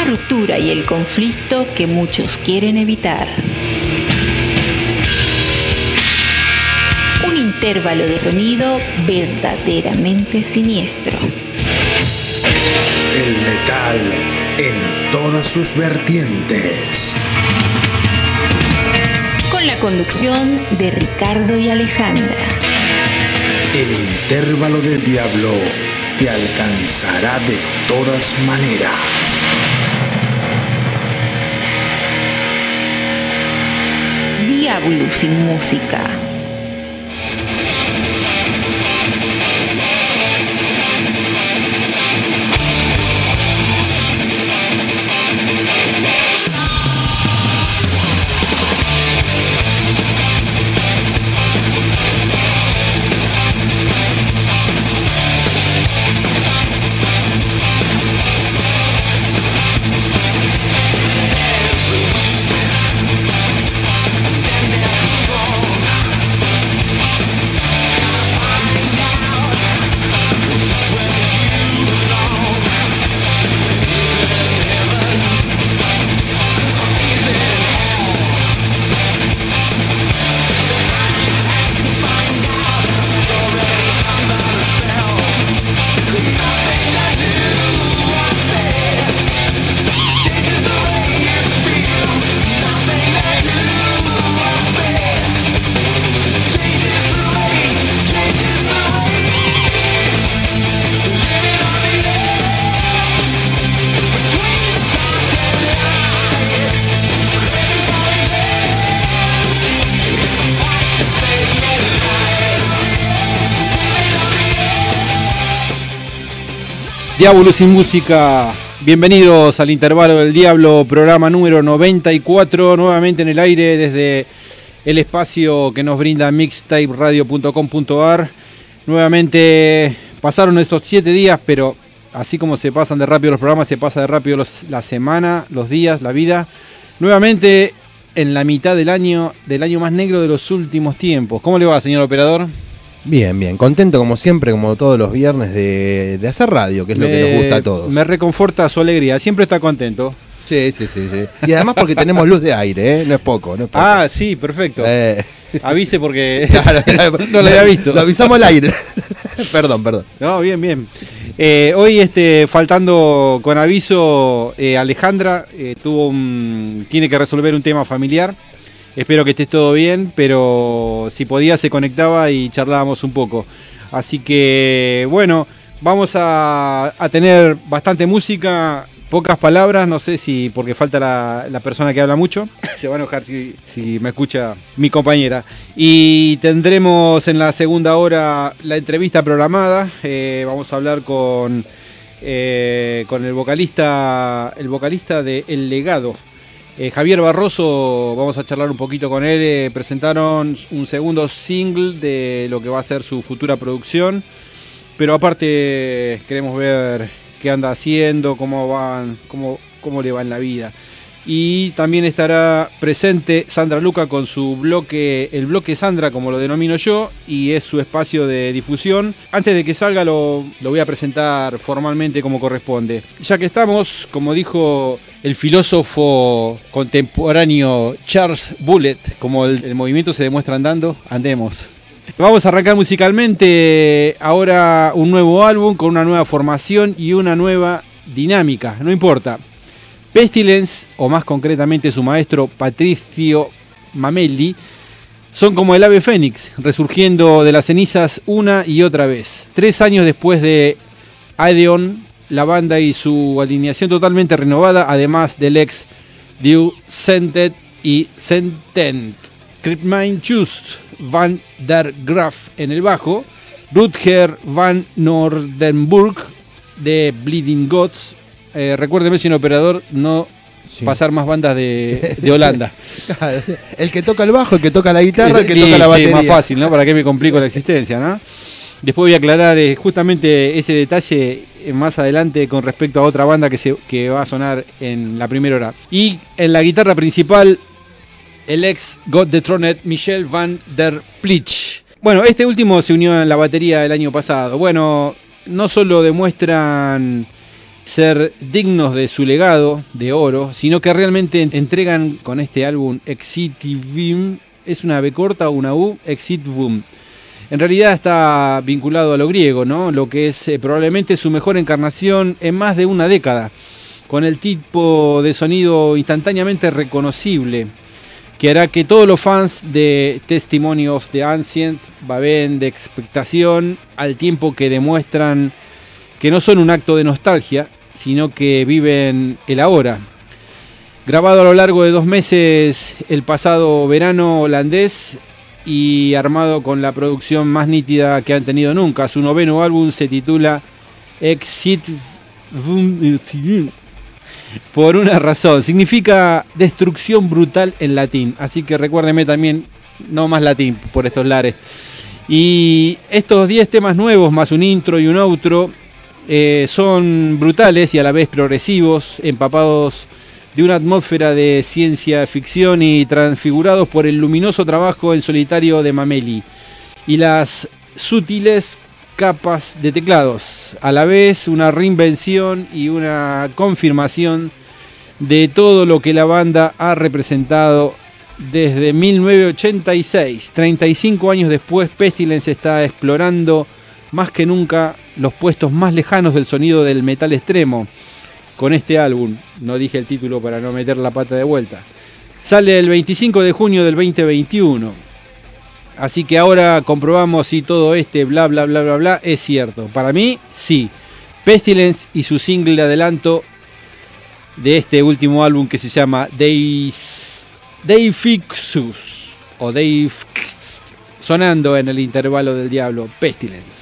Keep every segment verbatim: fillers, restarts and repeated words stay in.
ruptura y el conflicto que muchos quieren evitar. Un intervalo de sonido verdaderamente siniestro. El metal en todas sus vertientes. Con la conducción de Ricardo y Alejandra. El intervalo del diablo te alcanzará de todas maneras. Diablo sin música. Diablo sin música, bienvenidos al Intervalo del Diablo, programa número noventa y cuatro, nuevamente en el aire desde el espacio que nos brinda mixtape radio punto com punto a r. Nuevamente pasaron estos siete días, pero así como se pasan de rápido los programas, se pasa de rápido los, la semana, los días, la vida. Nuevamente en la mitad del año, del año más negro de los últimos tiempos. ¿Cómo le va, señor operador? Bien, bien, contento como siempre, como todos los viernes de, de hacer radio, que es me, lo que nos gusta a todos. Me reconforta su alegría, siempre está contento. Sí, sí, sí, sí. Y además porque tenemos luz de aire, ¿eh? No es poco, no es poco. Ah, sí, perfecto. Eh. Avise porque claro, no lo había visto. Lo avisamos al aire. Perdón, perdón. No, bien, bien. Eh, hoy, este, faltando con aviso, eh, Alejandra eh, tuvo un, tiene que resolver un tema familiar. Espero que esté todo bien, pero si podía se conectaba y charlábamos un poco. Así que, bueno, vamos a, a tener bastante música, pocas palabras, no sé si porque falta la, la persona que habla mucho. Se va a enojar si, si me escucha mi compañera. Y tendremos en la segunda hora la entrevista programada. Eh, vamos a hablar con, eh, con el vocalista, el vocalista de El Legado. Eh, Javier Barroso, vamos a charlar un poquito con él. Eh, presentaron un segundo single de lo que va a ser su futura producción, pero aparte queremos ver qué anda haciendo, cómo van, cómo, cómo le va en la vida. Y también estará presente Sandra Luca con su bloque, el bloque Sandra, como lo denomino yo, y es su espacio de difusión. Antes de que salga lo, lo voy a presentar formalmente como corresponde. Ya que estamos, como dijo el filósofo contemporáneo Charles Bullet, como el, el movimiento se demuestra andando, andemos. Vamos a arrancar musicalmente ahora un nuevo álbum con una nueva formación y una nueva dinámica, no importa. Pestilence, o más concretamente su maestro Patricio Mamelli, son como el ave fénix, resurgiendo de las cenizas una y otra vez. Tres años después de Aedeon, la banda y su alineación totalmente renovada, además del ex Dew Sentet y Sentent, Kripmine Just van der Graaf en el bajo, Rutger van Noordenburg de Bleeding Gods. Eh, recuérdeme, señor operador, no sí. pasar más bandas de, de Holanda. Claro, el que toca el bajo, el que toca la guitarra, el que sí, toca la batería. Sí, más fácil, ¿no? ¿Para qué me complico la existencia, no? Después voy a aclarar eh, justamente ese detalle eh, más adelante con respecto a otra banda que, se, que va a sonar en la primera hora. Y en la guitarra principal, el ex God Dethroned Michel van der Plich. Bueno, este último se unió en la batería el año pasado. Bueno, no solo demuestran ser dignos de su legado de oro, sino que realmente entregan con este álbum Exitivum, es una B corta o una U, Exitivum. En realidad está vinculado a lo griego, ¿no? Lo que es eh, probablemente su mejor encarnación en más de una década, con el tipo de sonido instantáneamente reconocible, que hará que todos los fans de Testimony of the Ancient baben de expectación, al tiempo que demuestran que no son un acto de nostalgia, sino que viven el ahora. Grabado a lo largo de dos meses el pasado verano holandés y armado con la producción más nítida que han tenido nunca. Su noveno álbum se titula Exit por una razón. Significa destrucción brutal en latín. Así que recuérdeme también, no más latín por estos lares. Y estos diez temas nuevos, más un intro y un outro, eh, son brutales y a la vez progresivos, empapados de una atmósfera de ciencia ficción y transfigurados por el luminoso trabajo en solitario de Mameli y las sutiles capas de teclados, a la vez una reinvención y una confirmación de todo lo que la banda ha representado desde mil novecientos ochenta y seis. treinta y cinco años después, Pestilence está explorando más que nunca los puestos más lejanos del sonido del metal extremo. Con este álbum, no dije el título para no meter la pata de vuelta, sale el veinticinco de junio del veinte veintiuno. Así que ahora comprobamos si todo este bla bla bla bla bla es cierto. Para mí, sí. Pestilence y su single de adelanto de este último álbum que se llama Deis, Deifixus o Deifix, sonando en el intervalo del diablo, Pestilence.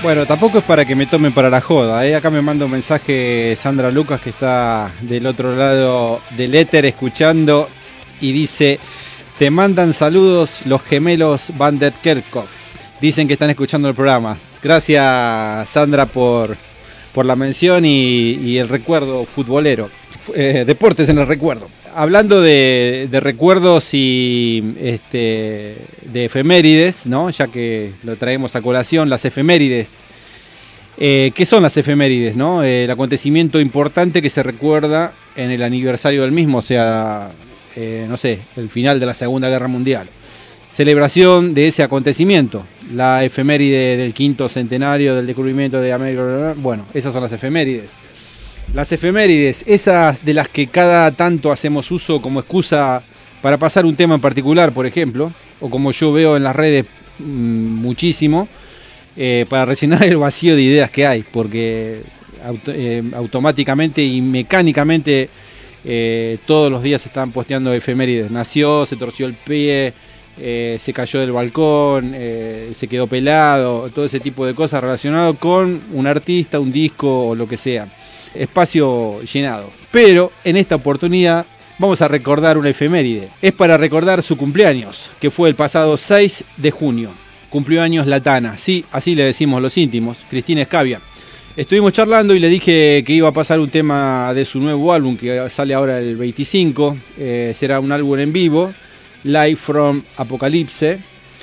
Bueno, tampoco es para que me tomen para la joda, ¿eh? Acá me manda un mensaje Sandra Lucas, que está del otro lado del éter escuchando, y dice: te mandan saludos los gemelos Van der Kerkhoff. Dicen que están escuchando el programa. Gracias, Sandra, por, por la mención y, y el recuerdo futbolero. Eh, deportes en el recuerdo. Hablando de, de recuerdos y este, de efemérides, ¿no? Ya que lo traemos a colación, las efemérides. Eh, ¿Qué son las efemérides, no? Eh, el acontecimiento importante que se recuerda en el aniversario del mismo, o sea, eh, no sé, el final de la Segunda Guerra Mundial. Celebración de ese acontecimiento. La efeméride del quinto centenario del descubrimiento de América. Bueno, esas son las efemérides. Las efemérides, esas de las que cada tanto hacemos uso como excusa para pasar un tema en particular, por ejemplo, o como yo veo en las redes mmm, muchísimo, eh, para rellenar el vacío de ideas que hay, porque auto, eh, automáticamente y mecánicamente eh, todos los días se están posteando efemérides. Nació, se torció el pie, eh, se cayó del balcón, eh, se quedó pelado, todo ese tipo de cosas relacionado con un artista, un disco o lo que sea. Espacio llenado. Pero en esta oportunidad vamos a recordar una efeméride. Es para recordar su cumpleaños, que fue el pasado seis de junio. Cumplió años la Tana. Sí, así le decimos los íntimos, Cristina Scabbia. Estuvimos charlando y le dije que iba a pasar un tema de su nuevo álbum, que sale ahora el veinticinco. Eh, será un álbum en vivo, Live from Apocalypse.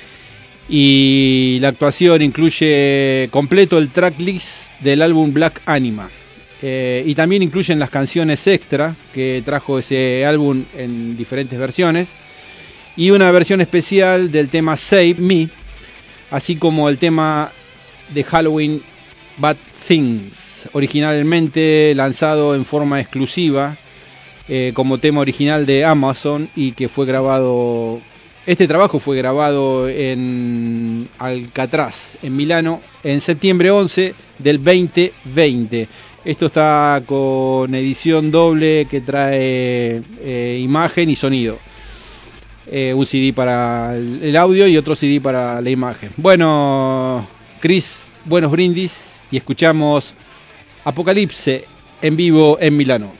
Y la actuación incluye completo el tracklist del álbum Black Anima. Eh, y también incluyen las canciones extra que trajo ese álbum en diferentes versiones, y una versión especial del tema Save Me, así como el tema de Halloween Bad Things, originalmente lanzado en forma exclusiva eh, como tema original de Amazon, y que fue grabado, este trabajo fue grabado en Alcatraz, en Milano, en septiembre once del veinte veinte. Esto está con edición doble que trae eh, imagen y sonido. Eh, un C D para el audio y otro C D para la imagen. Bueno, Chris, buenos brindis, y escuchamos Apocalipse en vivo en Milano.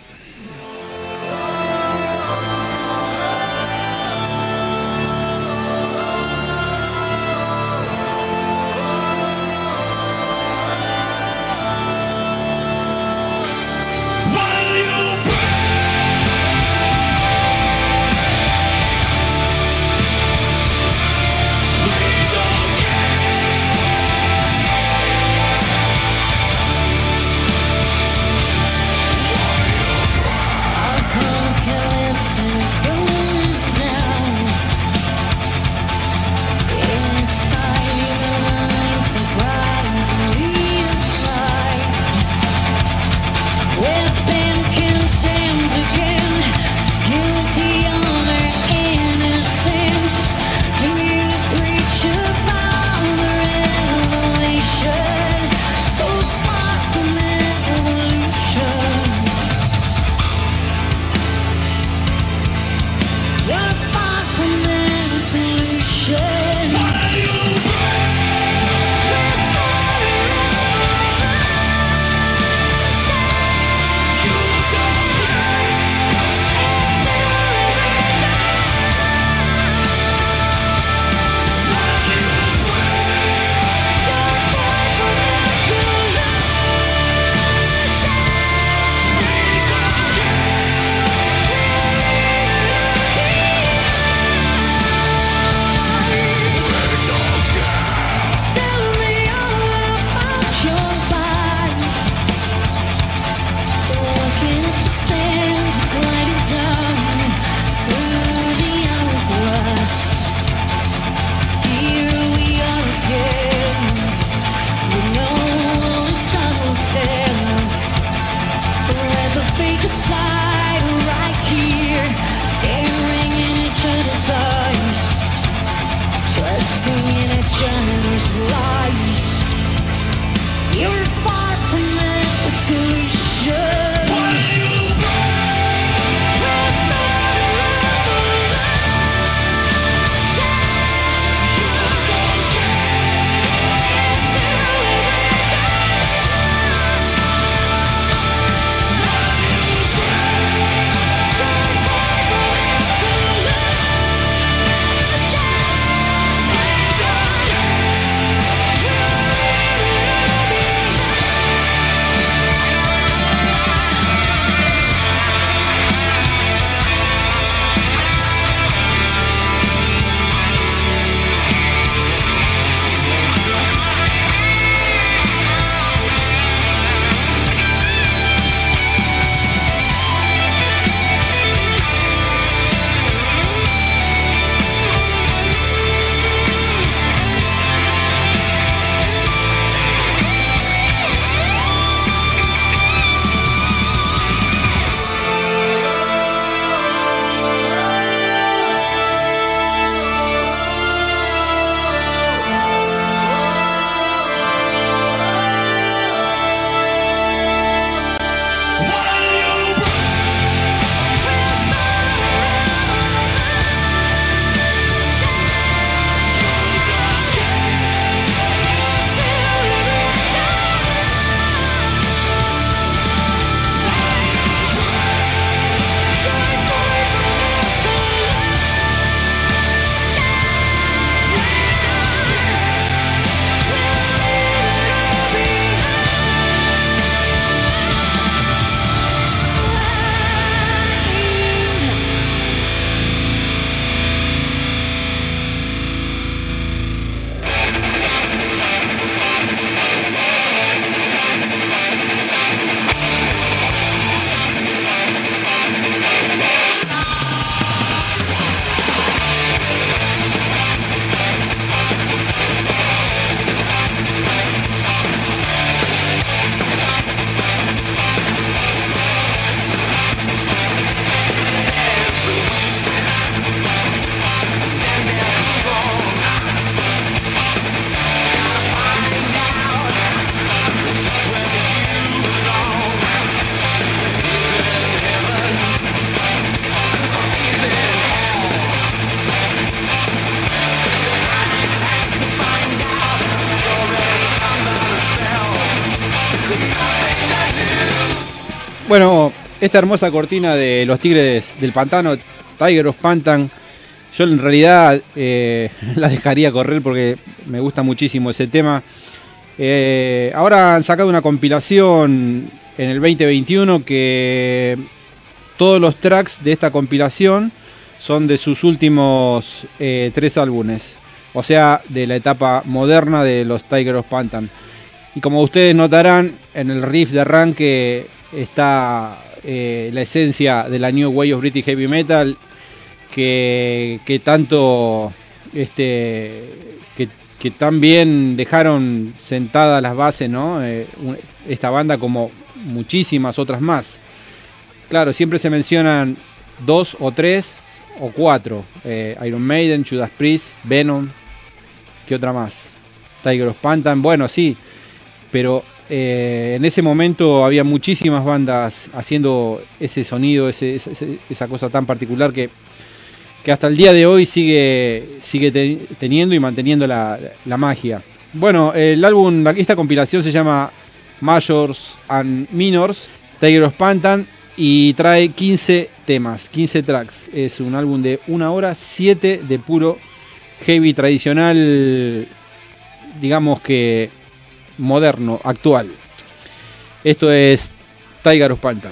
Bueno, esta hermosa cortina de los Tigres del Pantano, Tiger of Pantan, yo en realidad eh, la dejaría correr porque me gusta muchísimo ese tema. Eh, ahora han sacado una compilación en el veinte veintiuno que todos los tracks de esta compilación son de sus últimos eh, tres álbumes, o sea, de la etapa moderna de los Tiger of Pantan. Y como ustedes notarán, en el riff de arranque está eh, la esencia de la New Wave of British Heavy Metal, que, que tanto este que, que tan bien dejaron sentadas las bases, ¿no? Eh, esta banda como muchísimas otras más. Claro, siempre se mencionan dos o tres o cuatro. Eh, Iron Maiden, Judas Priest, Venom. ¿Qué otra más? Tiger of Pantan. Bueno, sí, pero eh, en ese momento había muchísimas bandas haciendo ese sonido, ese, ese, esa cosa tan particular que, que hasta el día de hoy sigue, sigue te, teniendo y manteniendo la, la magia. Bueno, el álbum, esta compilación se llama Majors and Minors, Tiger of Pantan, y trae quince temas, quince tracks. Es un álbum de una hora, siete de puro heavy tradicional, digamos que moderno, actual. Esto es Tiger of Pantan.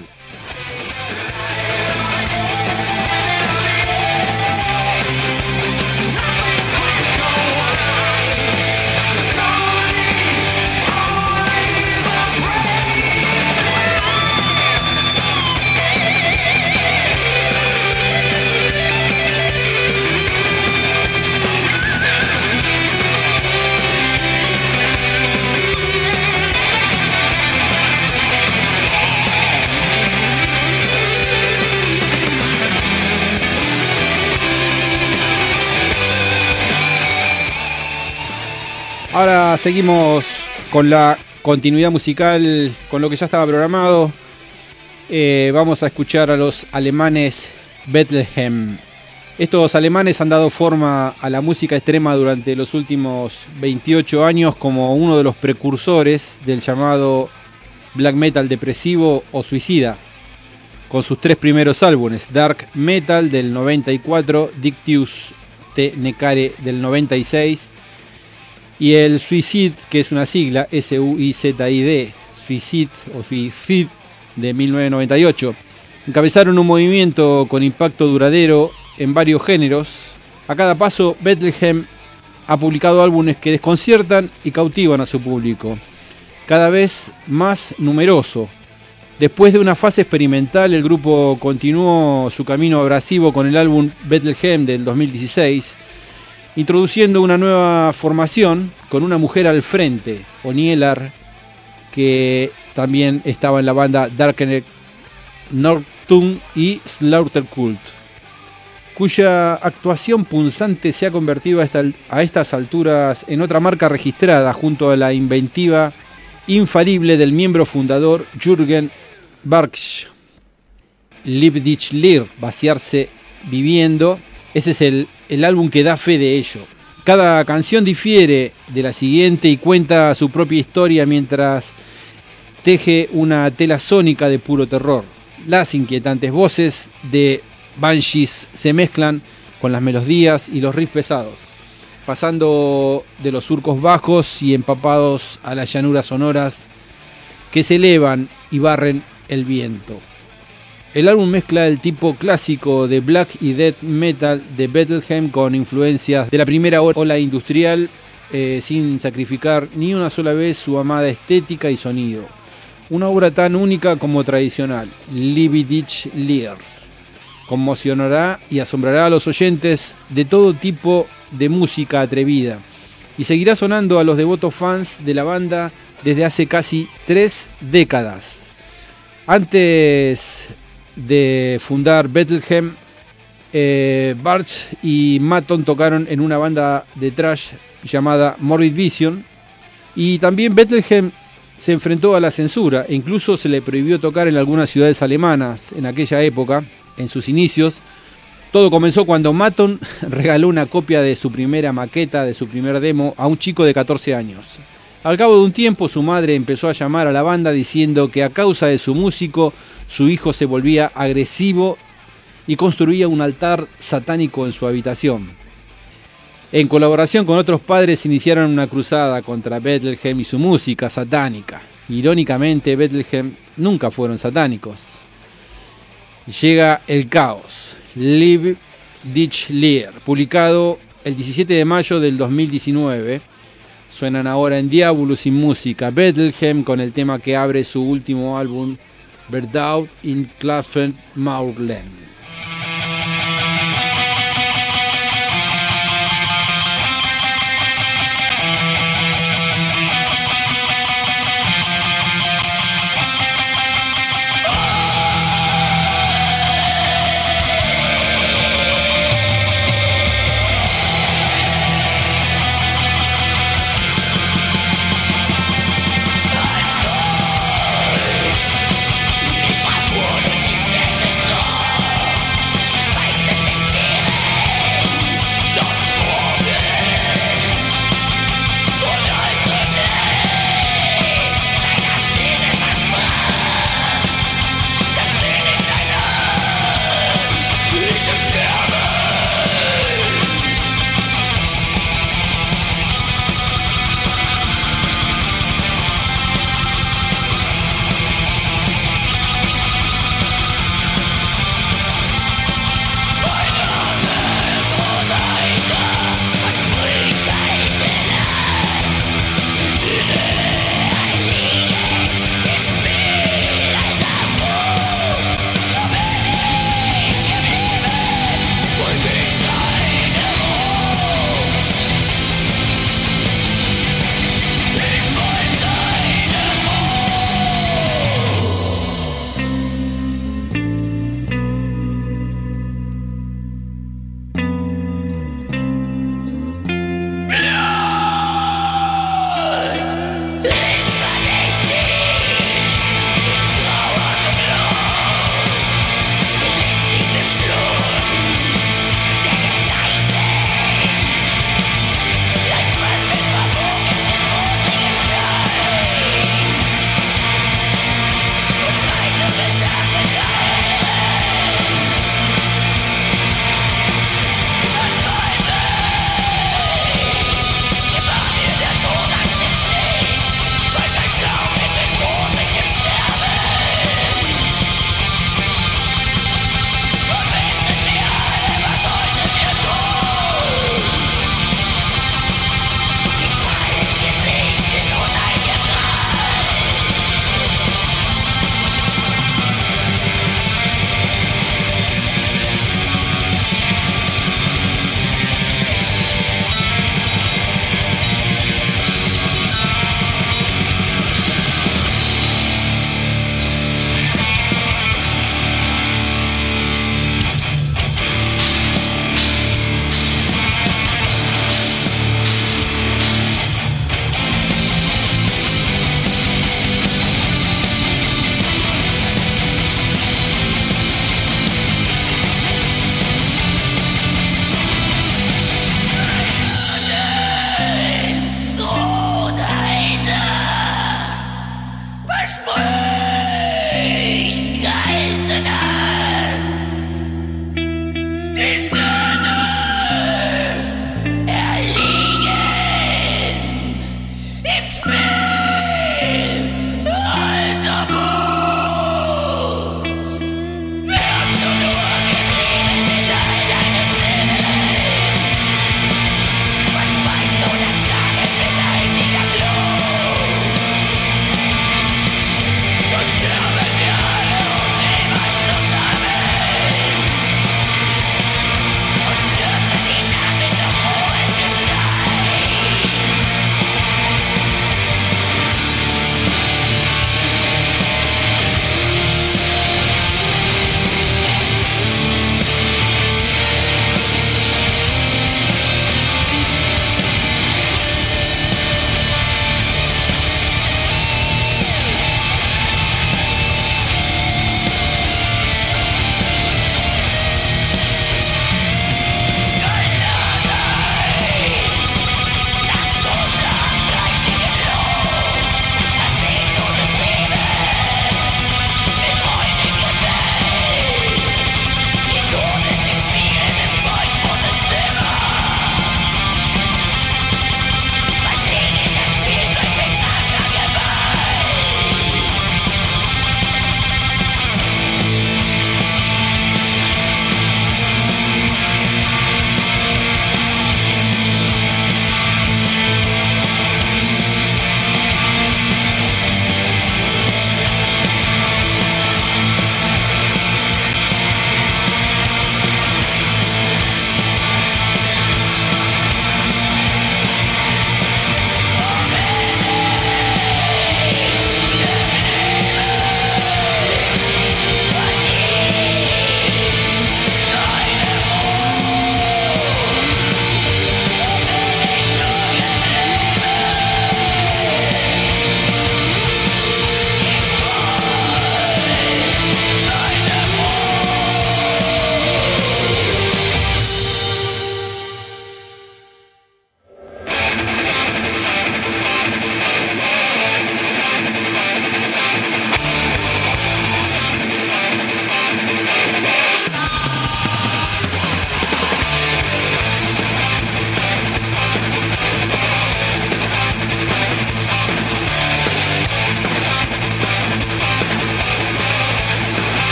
Ahora seguimos con la continuidad musical, con lo que ya estaba programado. Eh, vamos a escuchar a los alemanes Bethlehem. Estos alemanes han dado forma a la música extrema durante los últimos veintiocho años como uno de los precursores del llamado black metal depresivo o suicida, con sus tres primeros álbumes: Dark Metal del noventa y cuatro, Dictius te Necare del noventa y seis y el Suicide, que es una sigla, S U I Z I D, Suicide o Suicide, de mil novecientos noventa y ocho. Encabezaron un movimiento con impacto duradero en varios géneros. A cada paso, Bethlehem ha publicado álbumes que desconciertan y cautivan a su público, cada vez más numeroso. Después de una fase experimental, el grupo continuó su camino abrasivo con el álbum Bethlehem del dos mil dieciséis, introduciendo una nueva formación con una mujer al frente, Onielar, que también estaba en la banda Darkener Nocturne y Slaughter Cult, cuya actuación punzante se ha convertido a, esta, a estas alturas en otra marca registrada junto a la inventiva infalible del miembro fundador Jürgen Barksch. Lieb dich leer, vaciarse viviendo. Ese es el, el álbum que da fe de ello. Cada canción difiere de la siguiente y cuenta su propia historia mientras teje una tela sónica de puro terror. Las inquietantes voces de Banshees se mezclan con las melodías y los riffs pesados, pasando de los surcos bajos y empapados a las llanuras sonoras que se elevan y barren el viento. El álbum mezcla el tipo clásico de black y death metal de Bethlehem con influencias de la primera ola industrial, eh, sin sacrificar ni una sola vez su amada estética y sonido. Una obra tan única como tradicional, Lieb dich leer, conmocionará y asombrará a los oyentes de todo tipo de música atrevida y seguirá sonando a los devotos fans de la banda desde hace casi tres décadas. Antes de fundar Bethlehem, eh, Barksch y Matton tocaron en una banda de thrash llamada Morbid Vision, y también Bethlehem se enfrentó a la censura e incluso se le prohibió tocar en algunas ciudades alemanas en aquella época, en sus inicios. Todo comenzó cuando Matton regaló una copia de su primera maqueta, de su primer demo, a un chico de catorce años. Al cabo de un tiempo su madre empezó a llamar a la banda diciendo que a causa de su músico su hijo se volvía agresivo y construía un altar satánico en su habitación. En colaboración con otros padres iniciaron una cruzada contra Bethlehem y su música satánica. Irónicamente, Bethlehem nunca fueron satánicos. Llega el caos. Live Dich Leer, publicado el diecisiete de mayo del dos mil diecinueve. Suenan ahora en Diabolus sin música, Bethlehem, con el tema que abre su último álbum, Verdaut in Klaffen Maurlen. What is this?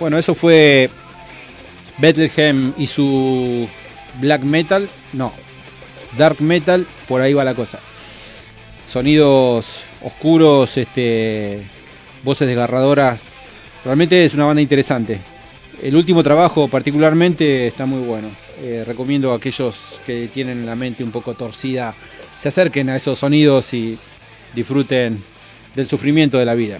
Bueno, eso fue Bethlehem y su black metal, no, dark metal, por ahí va la cosa. Sonidos oscuros, este, voces desgarradoras. Realmente es una banda interesante. El último trabajo particularmente está muy bueno. Eh, recomiendo a aquellos que tienen la mente un poco torcida, se acerquen a esos sonidos y disfruten del sufrimiento de la vida.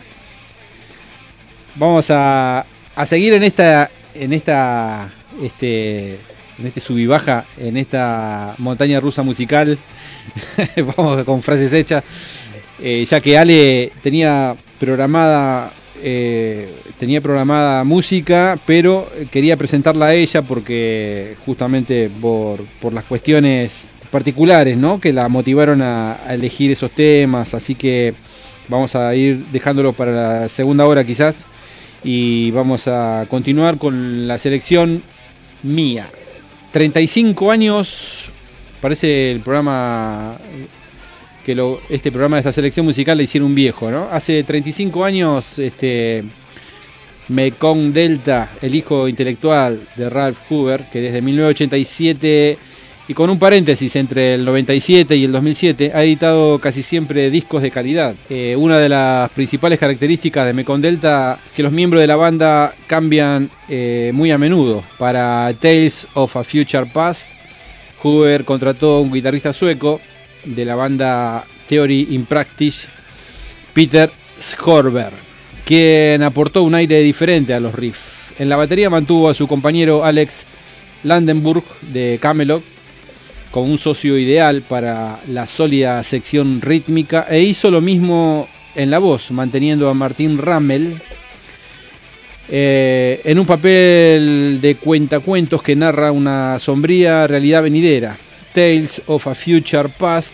Vamos a, a seguir en esta, en esta, este, en este sub y baja, en esta montaña rusa musical. Vamos con frases hechas, eh, ya que Ale tenía programada, eh, tenía programada música, pero quería presentarla a ella porque justamente por, por las cuestiones particulares, ¿no?, que la motivaron a, a elegir esos temas, así que vamos a ir dejándolo para la segunda hora quizás, y vamos a continuar con la selección mía. treinta y cinco años, parece el programa, que lo, este programa de esta selección musical le hicieron un viejo, ¿no? Hace treinta y cinco años, este, Mekong Delta, el hijo intelectual de Ralph Hoover, que desde mil novecientos ochenta y siete, y con un paréntesis entre el noventa y siete y el dos mil siete, ha editado casi siempre discos de calidad. Eh, una de las principales características de Mekong Delta es que los miembros de la banda cambian eh, muy a menudo. Para Tales of a Future Past, Hoover contrató a un guitarrista sueco de la banda Theory in Practice, Peter Schorber, quien aportó un aire diferente a los riffs. En la batería mantuvo a su compañero Alex Landenburg de Camelot, con un socio ideal para la sólida sección rítmica, e hizo lo mismo en la voz, manteniendo a Martin Rammel eh, en un papel de cuentacuentos que narra una sombría realidad venidera. Tales of a Future Past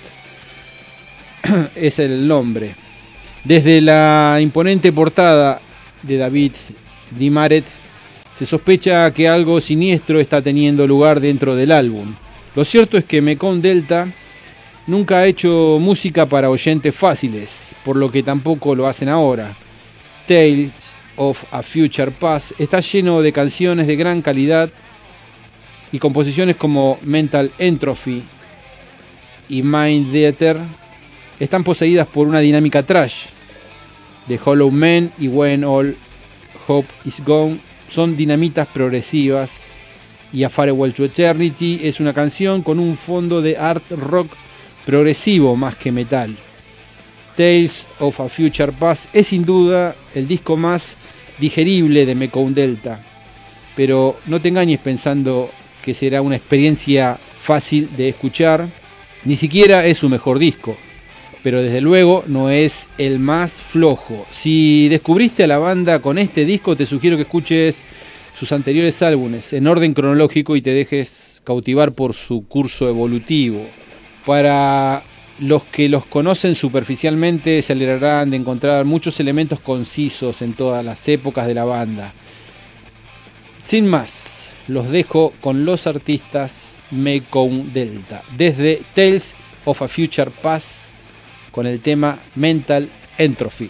es el nombre. Desde la imponente portada de David Dimaret se sospecha que algo siniestro está teniendo lugar dentro del álbum. Lo cierto es que Mekong Delta nunca ha hecho música para oyentes fáciles, por lo que tampoco lo hacen ahora. Tales of a Future Past está lleno de canciones de gran calidad y composiciones como Mental Entropy y Mind Theater están poseídas por una dinámica thrash. The Hollow Man y When All Hope Is Gone son dinamitas progresivas, y A Farewell to Eternity es una canción con un fondo de art rock progresivo más que metal. Tales of a Future Past es sin duda el disco más digerible de Mekong Delta, pero no te engañes pensando que será una experiencia fácil de escuchar. Ni siquiera es su mejor disco, pero desde luego no es el más flojo. Si descubriste a la banda con este disco, te sugiero que escuches sus anteriores álbumes en orden cronológico y te dejes cautivar por su curso evolutivo. Para los que los conocen superficialmente, se alegrarán de encontrar muchos elementos concisos en todas las épocas de la banda. Sin más, los dejo con los artistas Mekong Delta, desde Tales of a Future Past, con el tema Mental Entropy.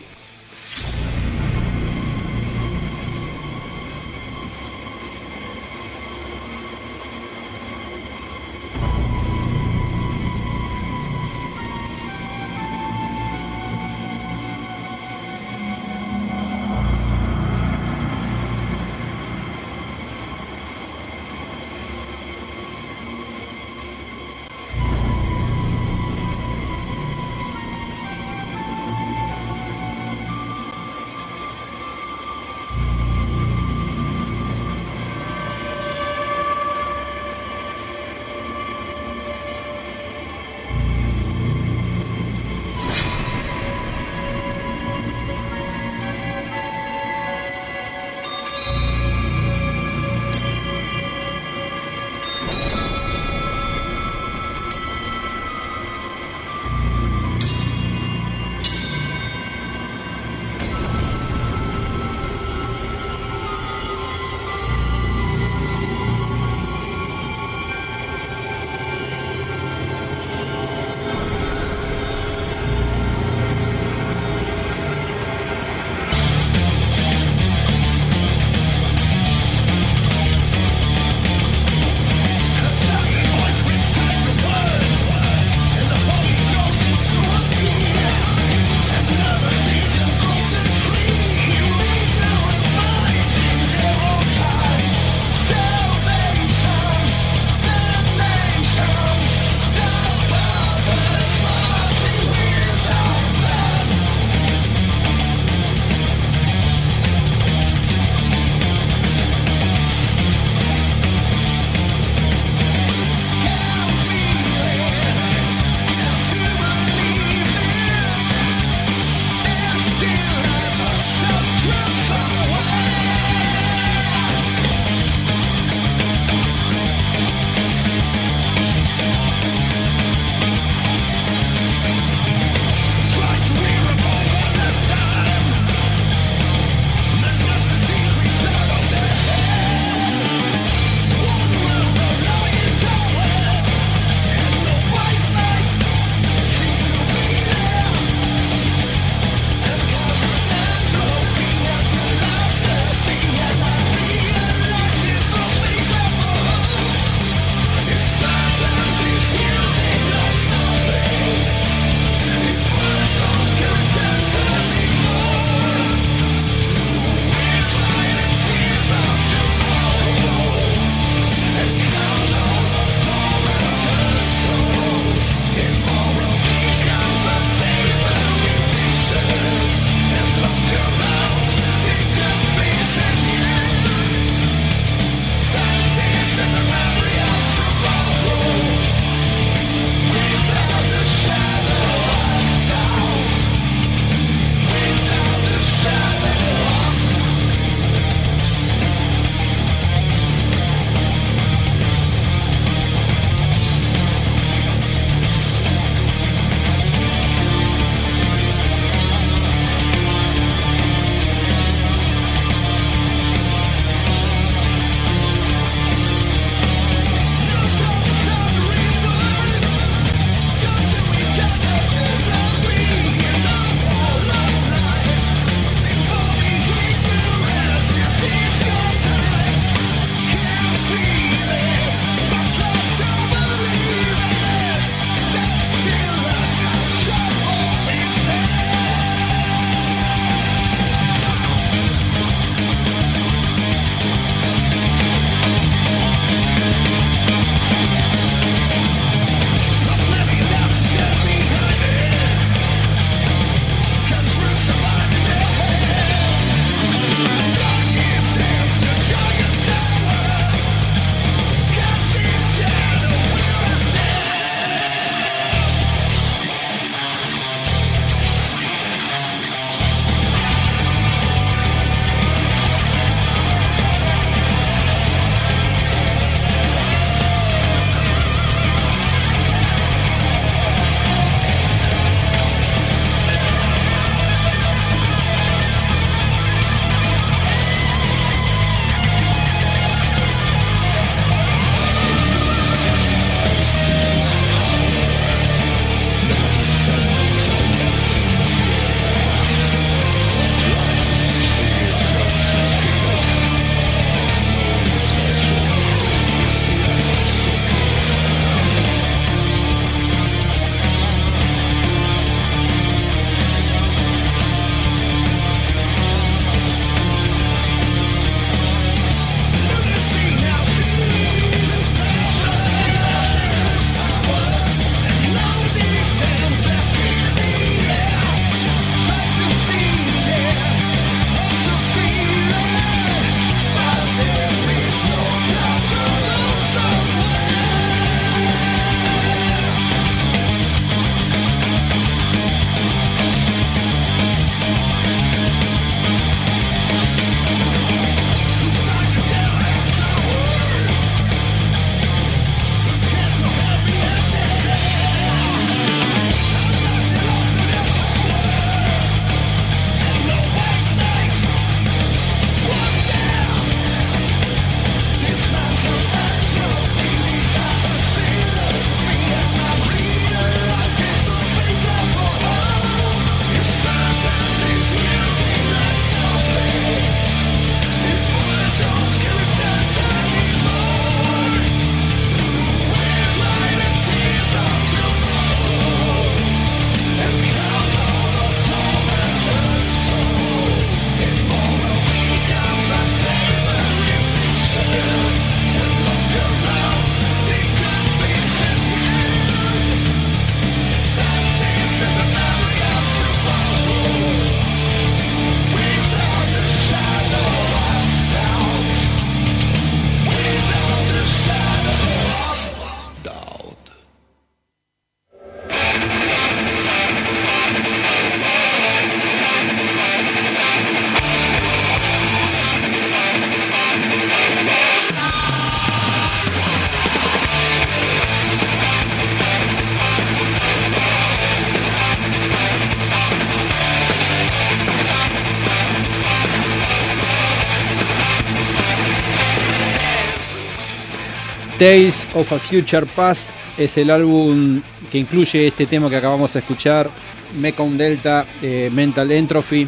Tales of a Future Past es el álbum que incluye este tema que acabamos de escuchar, Mekong Delta, eh, Mental Entropy.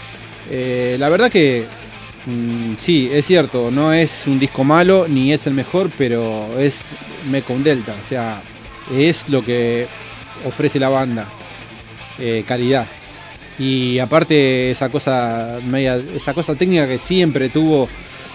Eh, la verdad que mm, sí, es cierto, no es un disco malo ni es el mejor, pero es Mekong Delta, o sea, es lo que ofrece la banda, eh, calidad. Y aparte esa cosa media, esa cosa técnica que siempre tuvo,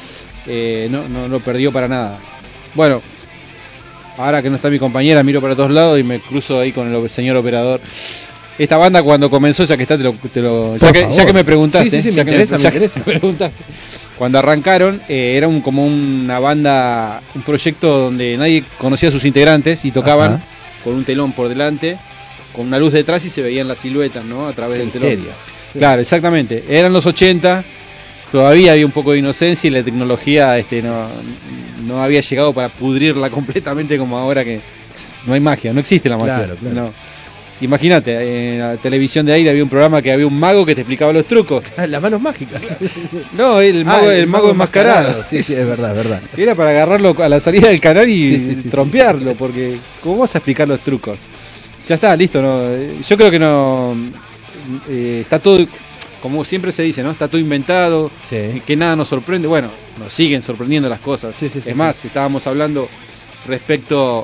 eh, no, no lo perdió para nada. Bueno, ahora que no está mi compañera, miro para todos lados y me cruzo ahí con el señor operador. Esta banda cuando comenzó, ya que está, te lo, te lo ya, que, ya que me preguntaste, sí, sí, sí, ya, me que interesa, me, me ya interesa. que me preguntaste, cuando arrancaron eh, era un, como una banda, un proyecto donde nadie conocía a sus integrantes y tocaban Ajá. con un telón por delante, con una luz detrás y se veían las siluetas, ¿no? A través Qué del telón. misterio. Claro, exactamente. Eran los ochenta, todavía había un poco de inocencia y la tecnología este, no, no había llegado para pudrirla completamente como ahora, que no hay magia, no existe la magia. Claro, claro. No. Imagínate, en la televisión de aire había un programa que había un mago que te explicaba los trucos. Las manos mágicas. No, el mago, Ah, el mago enmascarado. Sí, sí, es verdad, es verdad. Era para agarrarlo a la salida del canal y Sí, sí, sí, trompearlo, porque ¿cómo vas a explicar los trucos? Ya está, listo, ¿no? Yo creo que no. Eh, está todo, como siempre se dice, ¿no? Está todo inventado, Sí. que nada nos sorprende. Bueno, nos siguen sorprendiendo las cosas. Sí, sí, sí, es más, estábamos hablando respecto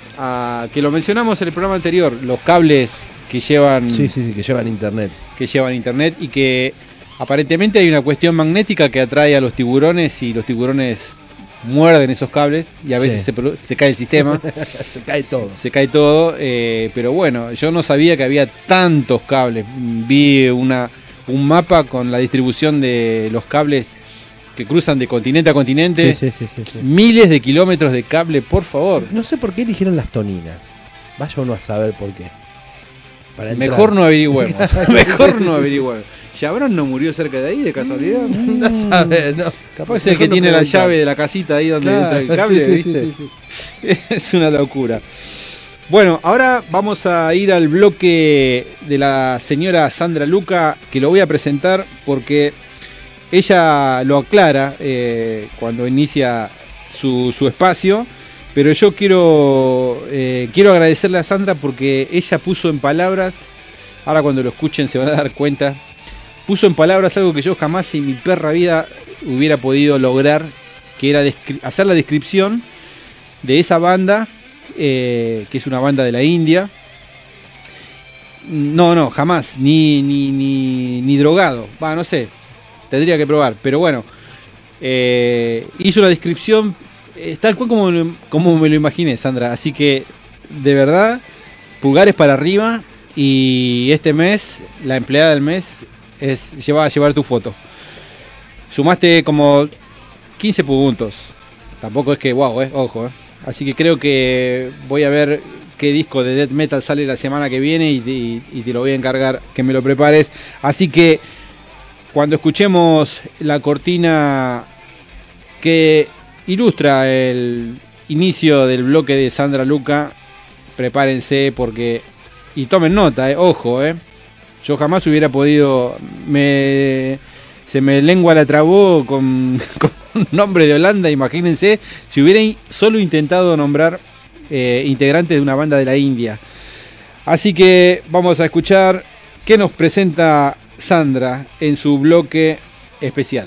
a que lo mencionamos en el programa anterior, los cables que llevan, Sí, sí, sí, que llevan internet. que llevan internet y que aparentemente hay una cuestión magnética que atrae a los tiburones y los tiburones muerden esos cables y a veces Sí. se, produ- se cae el sistema. Se cae todo. Se cae todo, eh, pero bueno, yo no sabía que había tantos cables. Vi una, un mapa con la distribución de los cables que cruzan de continente a continente. Sí, sí, sí, sí, sí. Miles de kilómetros de cable, por favor. No sé por qué eligieron las toninas. Vaya uno a saber por qué. Para entrar. Mejor no averigüemos. Mejor Sí, sí, no sí. averigüemos. ¿Yabrón no murió cerca de ahí de casualidad? No sabe, no. Capaz es el Mejor que no tiene la preguntar. llave de la casita ahí donde entra el Claro, cable, sí, sí, ¿viste? sí, sí, sí. Es una locura. Bueno, ahora vamos a ir al bloque de la señora Sandra Luca, que lo voy a presentar porque ella lo aclara eh, cuando inicia su, su espacio, pero yo quiero, eh, quiero agradecerle a Sandra porque ella puso en palabras, ahora cuando lo escuchen se van a dar cuenta, puso en palabras algo que yo jamás en mi perra vida hubiera podido lograr, que era descri- hacer la descripción de esa banda, eh, que es una banda de la India. No, no, jamás, ni, ni, ni, ni drogado, va, no sé, tendría que probar, pero bueno, eh, hizo una descripción eh, tal cual como, como me lo imaginé, Sandra, así que de verdad, pulgares para arriba, y este mes, la empleada del mes es llevar a llevar tu foto. Sumaste como quince puntos. Tampoco es que wow, eh, ojo, eh. Así que creo que voy a ver qué disco de death metal sale la semana que viene y, y- y te lo voy a encargar que me lo prepares. Así que cuando escuchemos la cortina que ilustra el inicio del bloque de Sandra Luca, prepárense porque y tomen nota, eh, ojo, eh. Yo jamás hubiera podido, me, se me lengua la trabó con, con un nombre de Holanda, imagínense, si hubiera in- solo intentado nombrar eh, integrantes de una banda de la India. Así que vamos a escuchar qué nos presenta Sandra en su bloque especial.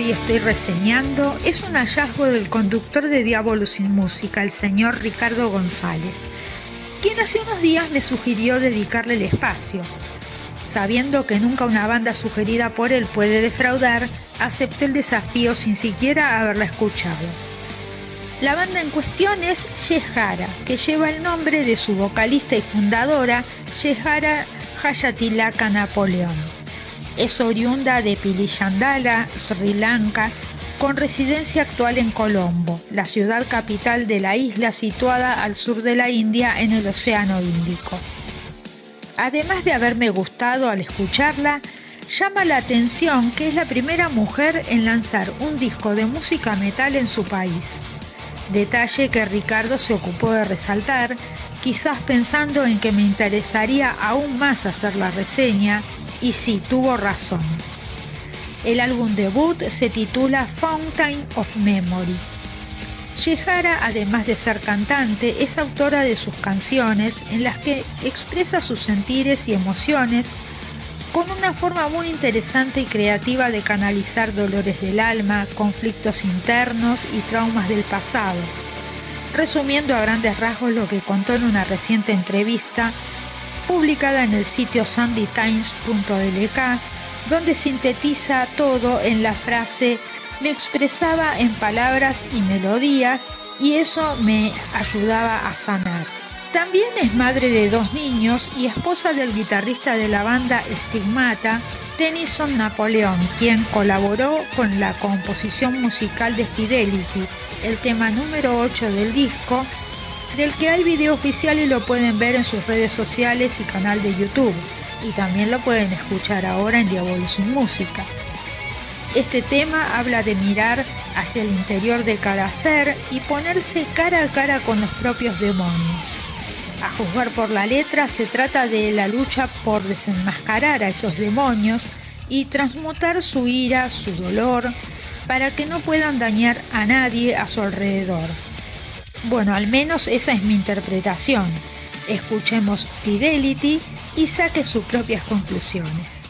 hoy estoy reseñando es un hallazgo del conductor de Diabolus sin Música, el señor Ricardo González, quien hace unos días me sugirió dedicarle el espacio. Sabiendo que nunca una banda sugerida por él puede defraudar, acepté el desafío sin siquiera haberla escuchado. La banda en cuestión es Yehara, que lleva el nombre de su vocalista y fundadora, Yehara Jayatilaka Napoleon. Es oriunda de Piliyandala, Sri Lanka, con residencia actual en Colombo, la ciudad capital de la isla situada al sur de la India en el Océano Índico. Además de haberme gustado al escucharla, llama la atención que es la primera mujer en lanzar un disco de música metal en su país. Detalle que Ricardo se ocupó de resaltar, quizás pensando en que me interesaría aún más hacer la reseña, y sí, tuvo razón. El álbum debut se titula Fountain of Memory. Yehara, además de ser cantante, es autora de sus canciones en las que expresa sus sentires y emociones con una forma muy interesante y creativa de canalizar dolores del alma, conflictos internos y traumas del pasado. Resumiendo a grandes rasgos lo que contó en una reciente entrevista publicada en el sitio sunday times punto l k, donde sintetiza todo en la frase «me expresaba en palabras y melodías y eso me ayudaba a sanar». También es madre de dos niños y esposa del guitarrista de la banda Stigmata, Tennyson Napoleon, quien colaboró con la composición musical de Fidelity, el tema número ocho del disco, del que hay video oficial y lo pueden ver en sus redes sociales y canal de YouTube, y también lo pueden escuchar ahora en Diabolus sin Música. Este tema habla de mirar hacia el interior de cada ser y ponerse cara a cara con los propios demonios. A juzgar por la letra, se trata de la lucha por desenmascarar a esos demonios y transmutar su ira, su dolor, para que no puedan dañar a nadie a su alrededor. Bueno, al menos esa es mi interpretación. Escuchemos Fidelity y saque sus propias conclusiones.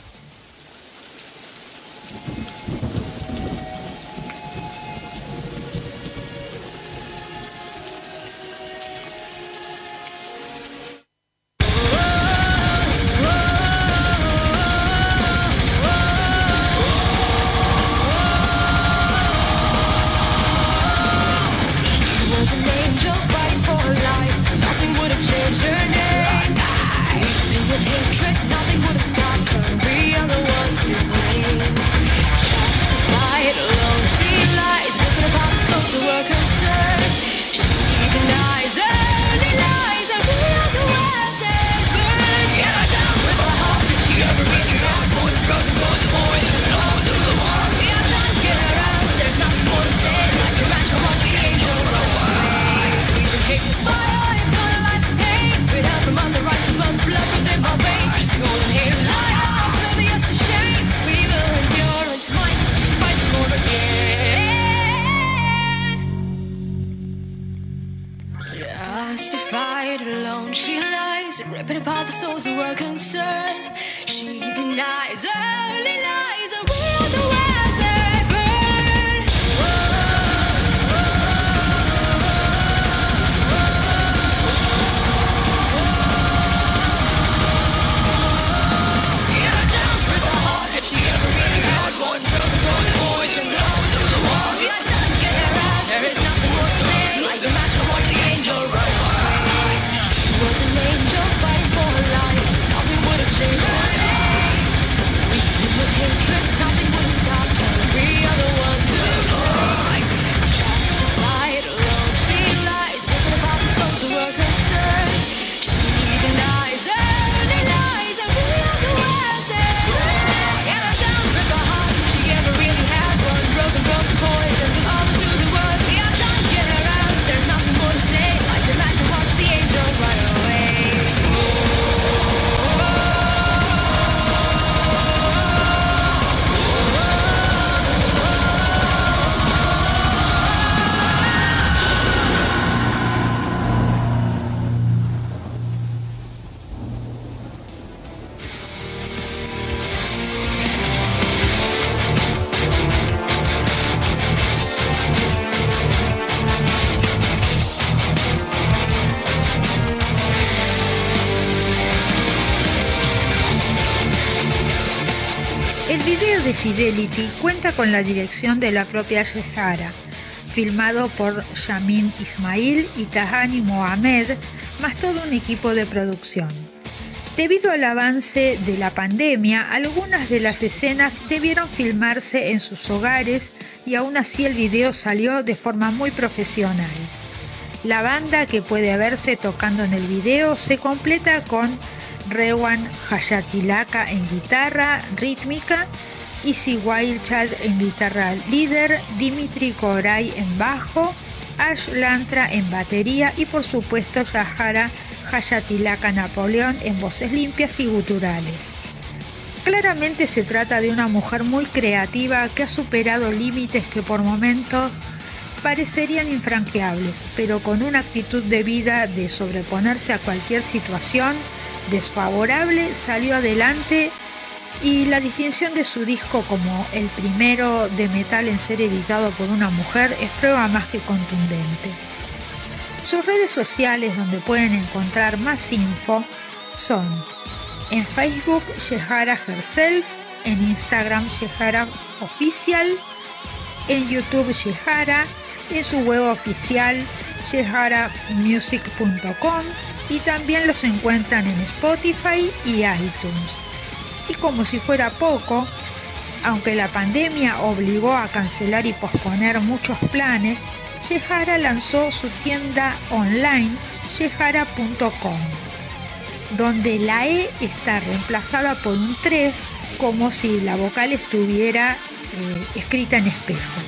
Justified alone, she lies, ripping apart the souls who were concerned. She denies only lies, and we are the ones that burn. Yeah, down with the heart, if she ever really had one, from the golden boys and clowns of the war. We are done, get her out, there is nothing more to say, like the match of watch the angel run. Was an angel fighting for her life. Nothing would have changed her name. We Infidelity cuenta con la dirección de la propia Shehara, filmado por Yamin Ismail y Tahani Mohamed, más todo un equipo de producción. Debido al avance de la pandemia, algunas de las escenas debieron filmarse en sus hogares y aún así el video salió de forma muy profesional. La banda que puede verse tocando en el video se completa con Rewan Hayatilaka en guitarra rítmica, Izzy Wildchild en guitarra líder, Dimitri Koray en bajo, Ash Lantra en batería y por supuesto Shehara Hayatilaka Napoleón en voces limpias y guturales. Claramente se trata de una mujer muy creativa que ha superado límites que por momentos parecerían infranqueables, pero con una actitud de vida de sobreponerse a cualquier situación desfavorable salió adelante, y la distinción de su disco como el primero de metal en ser editado por una mujer es prueba más que contundente. Sus redes sociales donde pueden encontrar más info son en Facebook Shehara Herself, en Instagram Shehara Official, en YouTube Shehara, en su web oficial shehara music punto com y también los encuentran en Spotify y iTunes. Y como si fuera poco, aunque la pandemia obligó a cancelar y posponer muchos planes, Shehara lanzó su tienda online shehara punto com, donde la E está reemplazada por un tres, como si la vocal estuviera eh, escrita en espejo.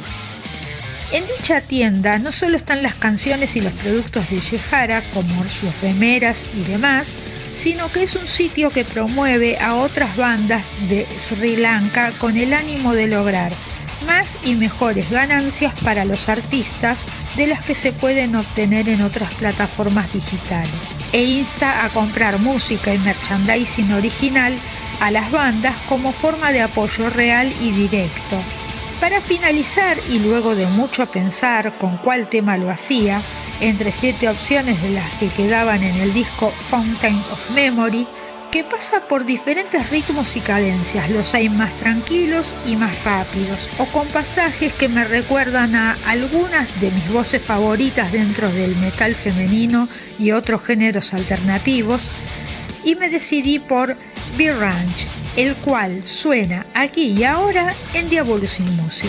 En dicha tienda no solo están las canciones y los productos de Shehara, como sus remeras y demás, sino que es un sitio que promueve a otras bandas de Sri Lanka con el ánimo de lograr más y mejores ganancias para los artistas de las que se pueden obtener en otras plataformas digitales, e insta a comprar música y merchandising original a las bandas como forma de apoyo real y directo. Para finalizar, y luego de mucho pensar con cuál tema lo hacía, entre siete opciones de las que quedaban en el disco Fountain of Memory, que pasa por diferentes ritmos y cadencias, los hay más tranquilos y más rápidos, o con pasajes que me recuerdan a algunas de mis voces favoritas dentro del metal femenino y otros géneros alternativos, y me decidí por B-Ranch, el cual suena aquí y ahora en Diabolus in Music.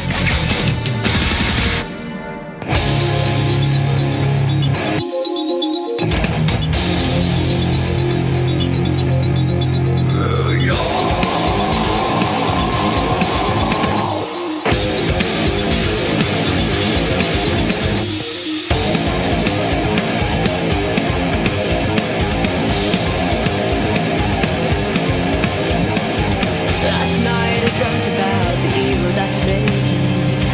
Last night I dreamt about the evil that made me.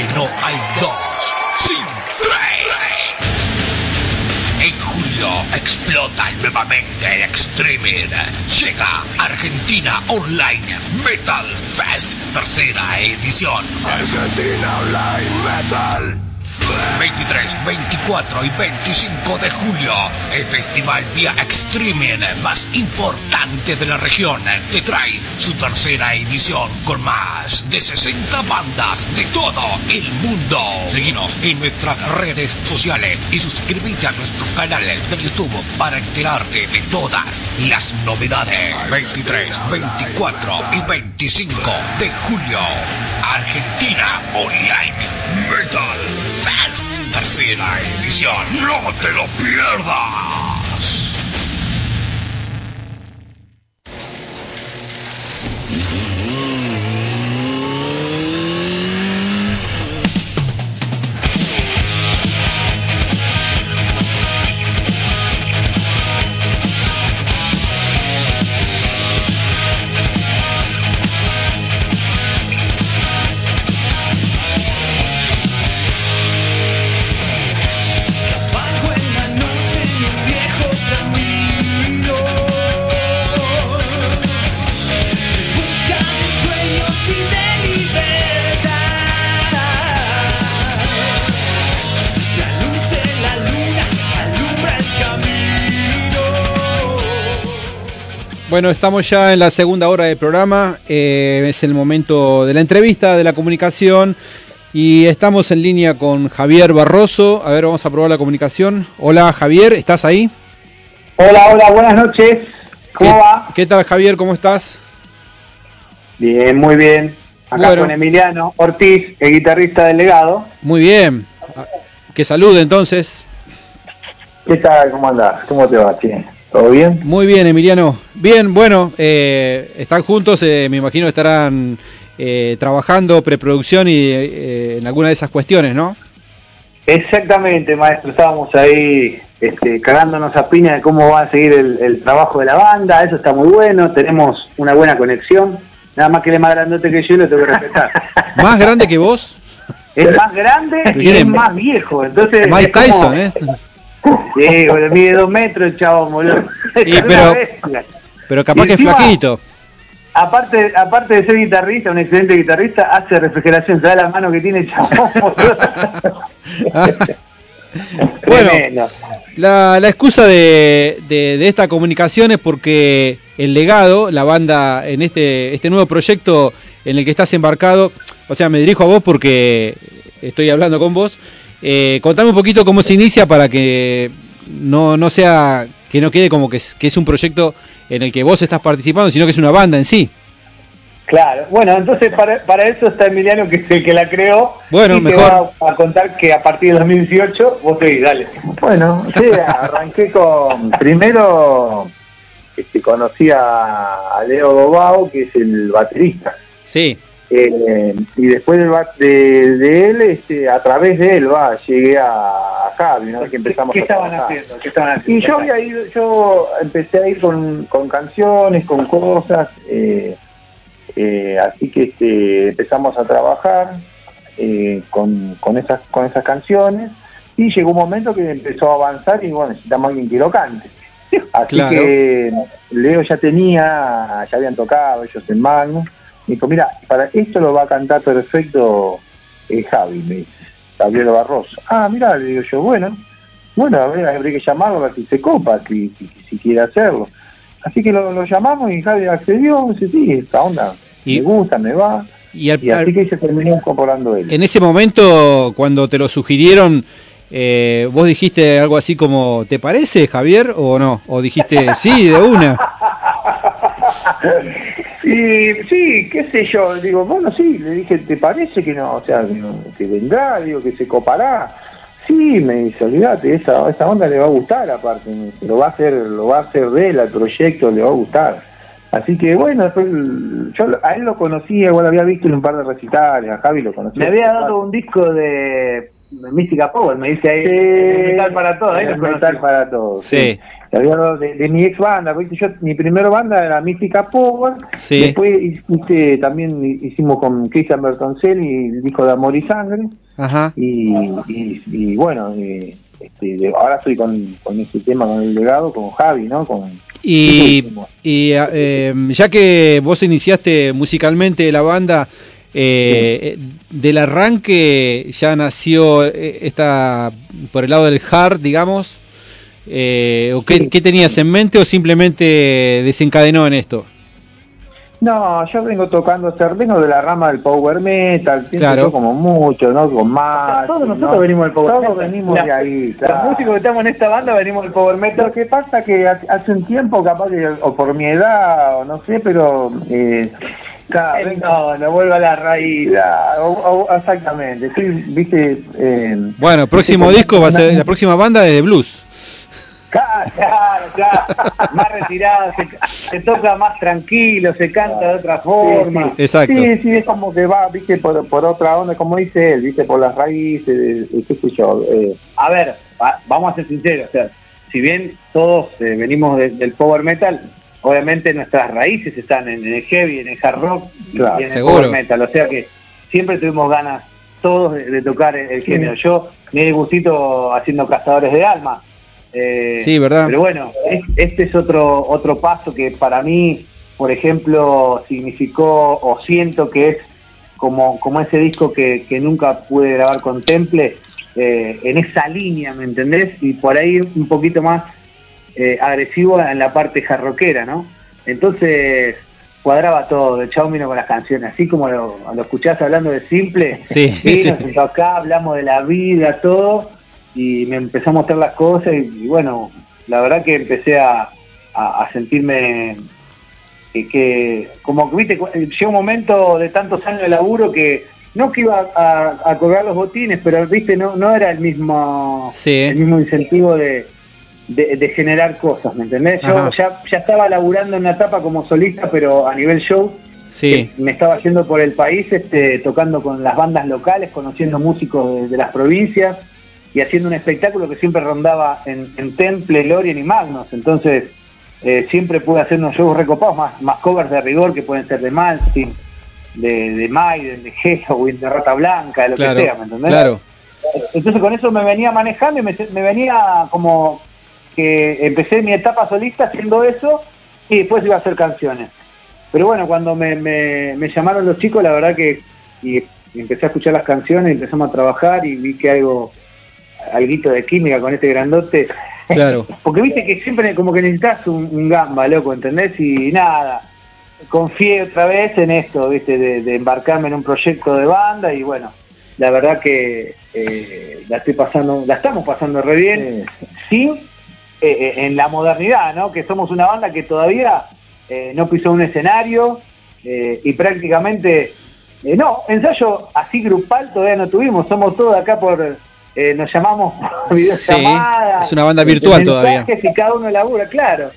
no hay dos sin tres. En julio explota nuevamente el Extreme. Llega Argentina Online Metal Fest, tercera edición. Argentina Online Metal veintitrés, veinticuatro y veinticinco de julio, el festival vía streaming más importante de la región te trae su tercera edición con más de sesenta bandas de todo el mundo. Seguinos en nuestras redes sociales y suscríbete a nuestro canal de YouTube para enterarte de todas las novedades. veintitrés, veinticuatro y veinticinco de julio, Argentina Online Metal Fest, tercera edición. ¡No te lo pierdas! Bueno, estamos ya en la segunda hora del programa, eh, es el momento de la entrevista, de la comunicación, y estamos en línea con Javier Barroso. A ver, vamos a probar la comunicación. Hola Javier, ¿estás ahí? Hola, hola, buenas noches. ¿Cómo ¿Qué, va? ¿Qué tal Javier? ¿Cómo estás? Bien, muy bien. Acá Bueno. con Emiliano Ortiz, el guitarrista del Legado. Muy bien. Que salude entonces. ¿Qué tal? ¿Cómo andás? ¿Cómo te va, che? ¿Todo bien? Muy bien, Emiliano. Bien, bueno, eh, están juntos, eh, me imagino estarán eh, trabajando, preproducción y eh, en alguna de esas cuestiones, ¿no? Exactamente, maestro. Estábamos ahí este, cagándonos a piña de cómo va a seguir el, el trabajo de la banda. Eso está muy bueno. Tenemos una buena conexión. Nada más que él es más grandote que yo y lo tengo que respetar. ¿Más grande que vos? Es más grande y Bien. es más viejo. Entonces, Mike es como- Tyson, ¿eh? Sí, bueno, mide dos metros el chavo, boludo. Y Es una pero- bestia. Pero capaz Y que es encima- flaquito. Aparte, aparte de ser guitarrista, un excelente guitarrista, hace refrigeración, ¿sabes la mano que tiene el chabón? Bueno, Tremendo. la, la excusa de, de- de esta comunicación es porque el Legado, la banda en este, este nuevo proyecto en el que estás embarcado, o sea, me dirijo a vos porque estoy hablando con vos, eh, contame un poquito cómo se inicia para que no, no sea, que no quede como que es, que es un proyecto en el que vos estás participando, sino que es una banda en sí. Claro, bueno, entonces para, para eso está Emiliano, que es el que la creó, Bueno, y mejor. te va a contar que a partir de dos mil dieciocho, vos te dale. Bueno, sí, arranqué con... Primero este, conocí a, a Leo Gobao, que es el baterista. Sí. Eh, y después del ba- de, de él, este, a través de él, va, llegué a, a Javi, ¿no? Que empezamos ¿Qué a estaban trabajar. haciendo? ¿Qué estaban haciendo? Y yo había ido, yo empecé a ir con, con canciones, con cosas, eh, eh, así que este, empezamos a trabajar eh, con, con esas con esas canciones, y llegó un momento que empezó a avanzar y bueno, necesitamos a alguien que lo cante. Así Claro. que Leo ya tenía, ya habían tocado ellos en Magnus. Me dijo, mira, para esto lo va a cantar perfecto eh, Javi, me dice, Gabriel Barroso. Ah, mira, le digo yo, bueno, bueno, a ver, habría que llamarlo a ver si se copa, si, si, si quiere hacerlo. Así que lo, lo llamamos y Javi accedió, dice, sí, esta onda Y- me gusta, me va. Y, al- Y así que se terminó incorporando él. En ese momento, cuando te lo sugirieron, eh, vos dijiste algo así como, ¿te parece, Javier? ¿O no? ¿O dijiste, sí, de una? Y sí, qué sé yo, digo, bueno, sí, le dije, ¿te parece que no? O sea, que, no- que vendrá, digo, que se copará. Sí, me dice, olvídate, esa, esa onda le va a gustar aparte, me dice, lo va a hacer, lo va a hacer de él al proyecto, le va a gustar. Así que bueno, después yo a él lo conocía, igual había visto en un par de recitales, a Javi lo conocía. Me había dado un disco de Mística Power, me dice ahí, Sí, el Metal para Todos, ahí el lo conocí. Metal para Todos. Sí. te había hablado de, de mi ex banda, ¿viste? Yo, mi primera banda era Mística Power, Sí. después hice, también hicimos con Cristian Bertoncelli el disco de Amor y Sangre, Ajá. y, y, y bueno, eh, este, ahora estoy con, con este tema, con el legado, con Javi, ¿no? Con, Y, y eh, ya que vos iniciaste musicalmente la banda, eh, del arranque ya nació esta por el lado del hard, digamos, eh, o qué, Sí. qué tenías en mente o simplemente desencadenó en esto. No, yo vengo tocando, o sea, vengo de la rama del power metal, siempre Claro. yo como mucho, ¿no? Con más. Todos nosotros ¿no? venimos del power Todos metal. venimos La- de ahí, Los claro. músicos que estamos en esta banda venimos del power metal. Lo que pasa que hace hace un tiempo, capaz que, o por mi edad, o no sé, pero. Eh, claro, Eh, vengo- No, no vuelva a la raíz. Claro, o- o- exactamente, sí, viste. Eh, Bueno, próximo viste, disco va a una- ser, la próxima banda es de blues. Claro, claro, claro. Más retirado, se, se toca más tranquilo, se canta de otra forma. Sí, Exacto. Sí, sí, es como que va, viste, por, por otra onda, como dice él, viste, por las raíces, eh, qué sé yo. Eh, A ver, va- vamos a ser sinceros, o sea, si bien todos eh, venimos de- del power metal, obviamente nuestras raíces están en, en el heavy, en el hard rock Claro, y en el seguro. power metal, o sea que siempre tuvimos ganas todos de, de tocar el, el género. Yo me di gustito haciendo Cazadores de Alma. Eh, Sí, ¿verdad? Pero bueno, es- este es otro otro paso que para mí, por ejemplo, significó o siento que es como, como ese disco que, que nunca pude grabar con Temple, eh, en esa línea, ¿me entendés? Y por ahí un poquito más eh, agresivo en la parte jarroquera, ¿no? Entonces cuadraba todo, de Chao vino con las canciones, así como lo, lo escuchás hablando de Simple, Sí, vino, sí. se sentó acá, hablamos de la vida, todo, y me empezó a mostrar las cosas y, y bueno, la verdad que empecé a, a, a sentirme que, que, como que, viste, llegó un momento de tantos años de laburo que no que iba a, a colgar los botines, pero viste, no, no era el mismo, Sí. el mismo incentivo de, de, de generar cosas, ¿me entendés? Yo Ajá. ya, ya estaba laburando en una etapa como solista, pero a nivel show, Sí. me estaba yendo por el país, este, tocando con las bandas locales, conociendo músicos de, de las provincias y haciendo un espectáculo que siempre rondaba en, en Temple, Lorien y Magnus. Entonces, eh, siempre pude hacer unos shows recopados, más, más covers de rigor que pueden ser de Malmsteen, de, de Maiden, de Halloween, de Rata Blanca, de lo Claro, que sea, ¿me entendés? claro. Entonces con eso me venía manejando y me, me venía como que empecé mi etapa solista haciendo eso y después iba a hacer canciones. Pero bueno, cuando me, me, me llamaron los chicos, la verdad que y, y empecé a escuchar las canciones, empezamos a trabajar y vi que algo, alguito de química con este grandote. Claro. Porque viste que siempre como que necesitas un, un gamba, loco, ¿entendés? Y nada, confié otra vez en esto, viste, de, de embarcarme en un proyecto de banda y bueno, la verdad que eh, la estoy pasando, la estamos pasando re bien, sin eh, eh, en la modernidad, ¿no? Que somos una banda que todavía eh, no pisó un escenario eh, y prácticamente, eh, no, ensayo así grupal todavía no tuvimos, somos todos acá por, eh, nos llamamos por videollamada. es una banda virtual mensajes todavía. Y cada uno labura, claro.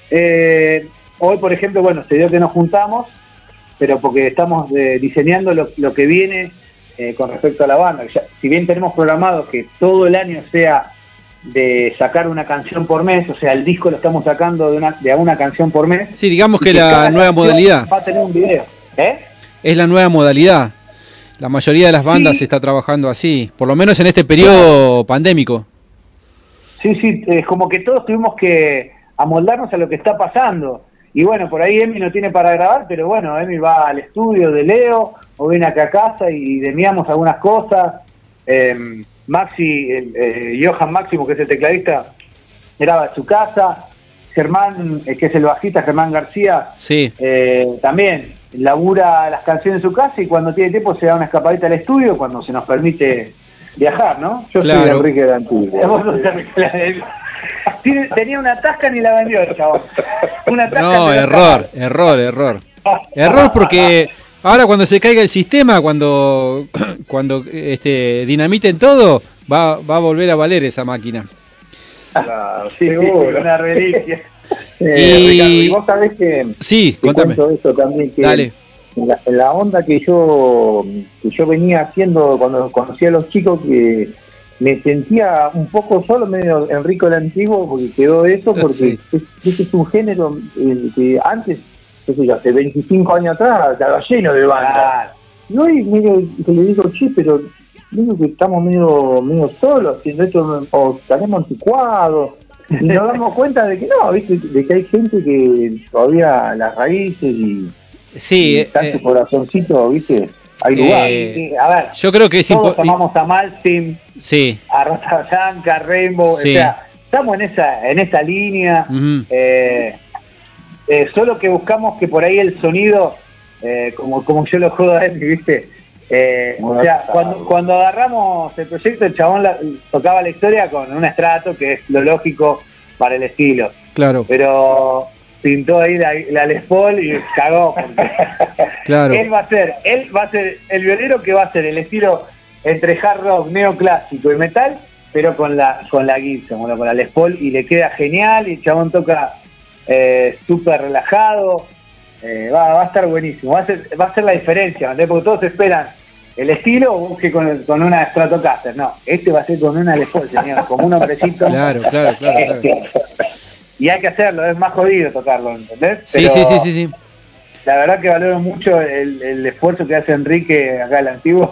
Eh, hoy, por ejemplo, bueno, se dio que nos juntamos, pero porque estamos eh, diseñando lo, lo que viene eh, con respecto a la banda. Ya, si bien tenemos programado que todo el año sea de sacar una canción por mes, o sea, el disco lo estamos sacando de una, de una canción por mes. Sí, digamos y que la cada nueva canción modalidad. va a tener un video. ¿Eh? Es la nueva modalidad. La mayoría de las bandas Sí. está trabajando así, por lo menos en este periodo pandémico. Sí, sí, es como que todos tuvimos que amoldarnos a lo que está pasando. Y bueno, por ahí Emi no tiene para grabar, pero bueno, Emi va al estudio de Leo, o viene acá a casa y demiamos algunas cosas. Eh, Maxi, el, eh, Johan Máximo, que es el tecladista, graba en su casa. Germán, eh, que es el bajista, Germán García, Sí. eh, también labura las canciones en su casa y cuando tiene tiempo se da una escapadita al estudio cuando se nos permite viajar, ¿no? yo Claro. soy Enrique de Antigua. Vos sos Enrique Lanús. Tiene- Tenía una tasca ni la vendió el chabón. Una tasca No, pero error, error, error. Error porque ahora cuando se caiga el sistema, cuando cuando este dinamiten todo, va, va a volver a valer esa máquina. Claro, Sí, seguro. una reliquia. Eh, Y- Ricardo, y vos sabés que Sí, te contame. cuento eso también, que Dale. en la, en la onda que yo que yo venía haciendo cuando conocí a los chicos, que me sentía un poco solo, medio Enrico el Antiguo, porque quedó eso, porque Sí. es, ese es un género eh, que antes, qué sé yo, hace veinticinco años atrás, estaba lleno de bandas. Y hoy medio que le digo, che, pero medio que estamos medio, medio solos, haciendo esto, o estaremos anticuados. Y nos damos cuenta de que no, ¿viste? De que hay gente que todavía las raíces y, Sí, y está eh, su corazoncito, ¿viste? Hay Eh, lugar. Sí, a ver, yo creo que es todos impo- amamos a Malmsteen, Sí. a Rata Blanca, a Rainbow, Sí. o sea, estamos en esa, en esa línea. Ujú. eh, eh, solo que buscamos que por ahí el sonido, eh, como, como yo lo jodo a él, ¿viste? Eh, o sea, cuando, cuando agarramos el proyecto, el chabón la- tocaba la historia con un estrato, que es lo lógico para el estilo. Claro, Pero pintó ahí la, la Les Paul y cagó. porque claro. Él va a ser, él va a ser el violero que va a ser el estilo entre hard rock, neoclásico y metal, pero con la con la Gibson, bueno, con la Les Paul, y le queda genial, y el chabón toca eh, súper relajado. Eh, va, va a estar buenísimo, va a ser, va a ser la diferencia, ¿no? Porque todos esperan el estilo o busque con, el- con una Stratocaster. No, este va a ser con una Les Paul, señor, como un hombrecito. Claro, claro, claro, claro. Y hay que hacerlo, es más jodido tocarlo, ¿entendés? Sí, Pero sí, sí, sí, sí. la verdad que valoro mucho el, el esfuerzo que hace Enrique acá el antiguo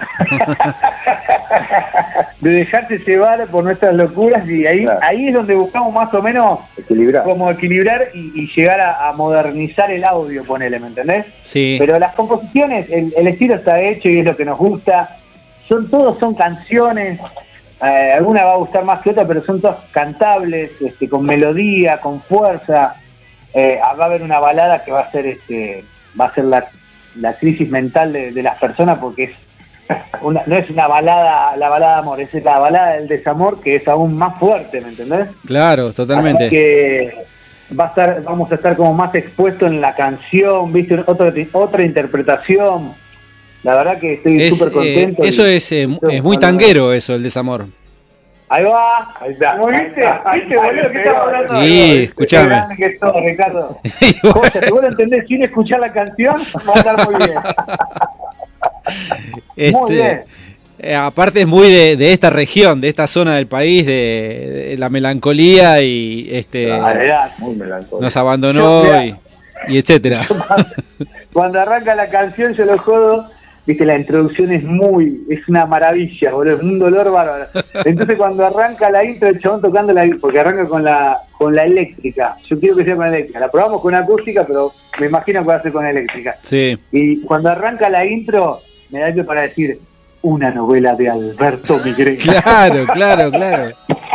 de dejarse llevar por nuestras locuras, y ahí, Claro. ahí es donde buscamos más o menos Equilibrar. como equilibrar y, y llegar a, a modernizar el audio, ponele, ¿me entendés? Sí. Pero las composiciones, el, el estilo está hecho y es lo que nos gusta. Son todos son canciones, eh, alguna va a gustar más que otra, pero son todas cantables, este, con melodía, con fuerza. Eh, va a haber una balada que va a ser este, va a ser la, la crisis mental de, de las personas, porque es una, no es una balada, la balada de amor, es la balada del desamor, que es aún más fuerte, ¿me entendés? Claro, totalmente. Así que va a estar, vamos a estar como más expuestos en la canción, viste, otra, otra interpretación. La verdad que estoy Es, súper contento. eh, eso y- es, eh, es muy tanguero, eso, el desamor. Ahí va, ahí está. ¿Viste? ¿Viste, boludo? ¿Qué estamos hablando? Sí, escuchame. Qué grande que sos, Ricardo. José, si vos lo entendés sin escuchar la canción, va a estar muy bien. Muy bien. eh, aparte es muy de, de esta región, de esta zona del país, de, de la melancolía y este La verdad, Muy melancólico. nos abandonó Yo, y, y etcétera. Cuando arranca la canción, yo lo jodo, viste, la introducción es muy, es una maravilla, boludo, es un dolor bárbaro. Entonces cuando arranca la intro, el chabón tocando la, porque arranca con la con la eléctrica, yo quiero que sea con la eléctrica, la probamos con acústica, pero me imagino que va a ser con eléctrica. Sí. Y cuando arranca la intro, me da yo para decir, una novela de Alberto Migré. Claro, claro, claro.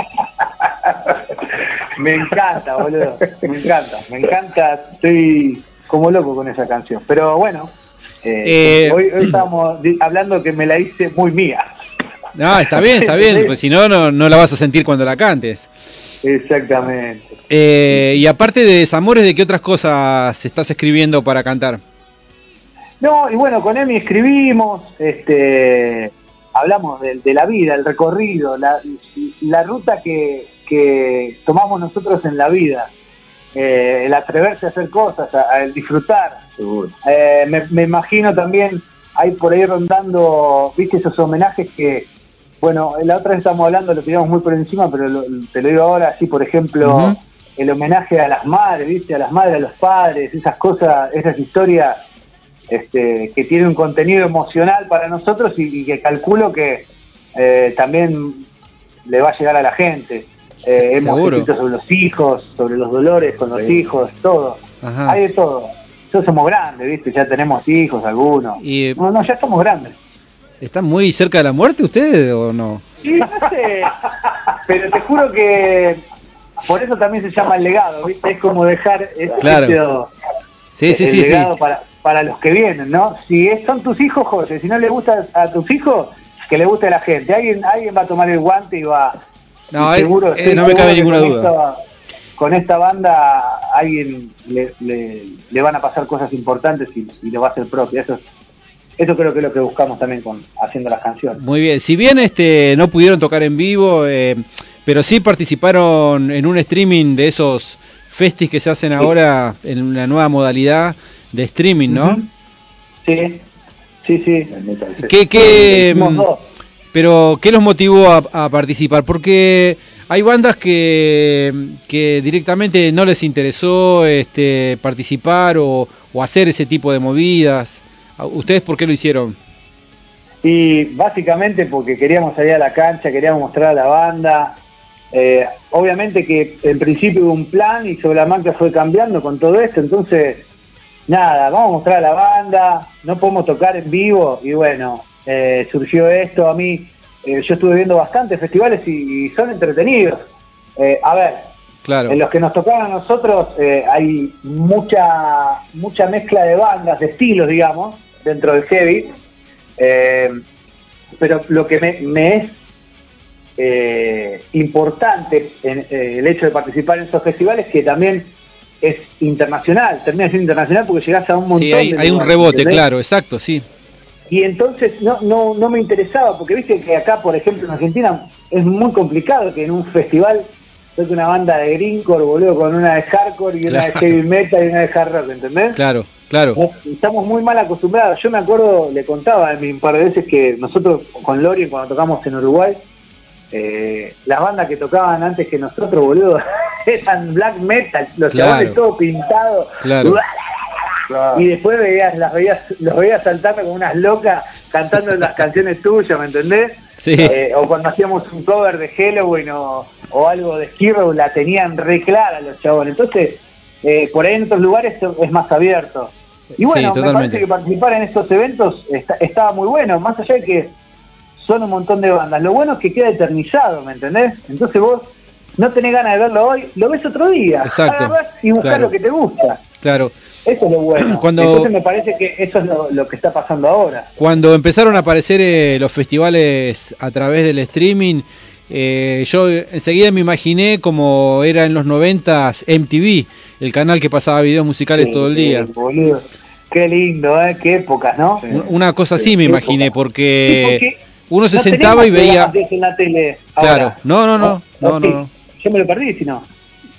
Me encanta, boludo, me encanta, me encanta, estoy como loco con esa canción. Pero bueno, eh, Eh, hoy, hoy estamos di- hablando que me la hice muy mía. No, está bien, está bien, pues si no, no, no la vas a sentir cuando la cantes. Exactamente. Eh, y aparte de desamores, ¿de qué otras cosas estás escribiendo para cantar? No, y bueno, con Emi escribimos, este, hablamos de, de la vida, el recorrido, la, la ruta que, que tomamos nosotros en la vida, eh, el atreverse a hacer cosas, a, a el disfrutar. Seguro. Eh, me, me imagino también, hay por ahí rondando, viste, esos homenajes que, bueno, la otra vez estamos hablando, lo tiramos muy por encima, pero lo- te lo digo ahora, así, por ejemplo, Ujú. el homenaje a las madres, viste, a las madres, a los padres, esas cosas, esas historias este, que tienen un contenido emocional para nosotros y, y que calculo que eh, también le va a llegar a la gente. Eh, Se- hemos seguro. escrito sobre los hijos, sobre los dolores con los Sí. hijos, todo. Ajá. Hay de todo. Nosotros somos grandes, ¿viste? Ya tenemos hijos, algunos. Y, No, no, ya somos grandes. ¿están muy cerca de la muerte ustedes o no? Sí, no sé. Pero te juro que por eso también se llama el legado, ¿viste? Es como dejar ese, Claro. ese- Sí, sí, el sí, sí. legado para, para los que vienen, ¿no? Si es- son tus hijos, José, si no le gusta a tus hijos, que le guste a la gente. Alguien, alguien va a tomar el guante y va. No, y eh, seguro, eh, estoy no me seguro cabe que ninguna con duda. esta- con esta banda a alguien le, le- le van a pasar cosas importantes y, y le va a ser propia. Eso, es- eso creo que es lo que buscamos también con haciendo las canciones. Muy bien. Si bien este no pudieron tocar en vivo, eh, pero sí participaron en un streaming de esos festis que se hacen ahora en una nueva modalidad de streaming, ¿no? Ujú. Sí, sí, sí. ¿Qué, qué, Hicimos mm, dos. pero ¿qué los motivó a, a participar? Porque hay bandas que, que directamente no les interesó este, participar o, o hacer ese tipo de movidas. ¿Ustedes por qué lo hicieron? Y básicamente porque queríamos salir a la cancha, queríamos mostrar a la banda. Eh, obviamente que en principio hubo un plan y sobre la marcha fue cambiando con todo esto, entonces nada, vamos a mostrar a la banda, no podemos tocar en vivo y bueno, eh, surgió esto. A mí, eh, yo estuve viendo bastantes festivales y, y son entretenidos. Eh, a ver, claro. En los que nos tocaban a nosotros eh, hay mucha mucha mezcla de bandas, de estilos, digamos, dentro del heavy, eh, pero lo que me, me es eh, importante en eh, el hecho de participar en esos festivales que también es internacional, termina siendo internacional porque llegás a un montón sí, hay, de hay un lugares, rebote, ¿entendés? claro, exacto, sí. Y entonces no, no, no me interesaba, porque viste que acá, por ejemplo, en Argentina es muy complicado que en un festival toque una banda de grindcore, boludo, con una de hardcore y una Claro. de heavy metal y una de hard rock, ¿entendés? Claro, claro. Estamos muy mal acostumbrados. Yo me acuerdo, le contaba a mí un par de veces que nosotros con Lori, cuando tocamos en Uruguay, eh, las bandas que tocaban antes que nosotros, boludo, eran black metal, los Claro. chabones todos pintados. Claro. Y después veías, las veías, los veías saltando como unas locas cantando las canciones tuyas, ¿me entendés? Sí. Eh, o cuando hacíamos un cover de Halloween o, o algo de Hero, la tenían re clara los chabones. Entonces, eh, por ahí en otros lugares es más abierto. Y bueno, Sí, me parece que participar en estos eventos está, estaba muy bueno, más allá de que son un montón de bandas. Lo bueno es que queda eternizado, ¿me entendés? Entonces vos no tenés ganas de verlo hoy, lo ves otro día. Exacto. Agarrás y buscás Claro. lo que te gusta. Claro. Eso es lo bueno. Cuando- Entonces me parece que eso es lo, lo que está pasando ahora. Cuando empezaron a aparecer eh, los festivales a través del streaming, eh, yo enseguida me imaginé como era en los noventas M T V, el canal que pasaba videos musicales Sí, todo el día. sí, boludo. Qué lindo, ¿eh? Qué épocas, ¿no? Un- Una cosa así me Qué imaginé, época. porque Sí, porque uno se no sentaba y tenemos veía... programas de eso en la tele ahora. Claro, no, no, no, no, ¿O no, sí? no. Yo me lo perdí, si no.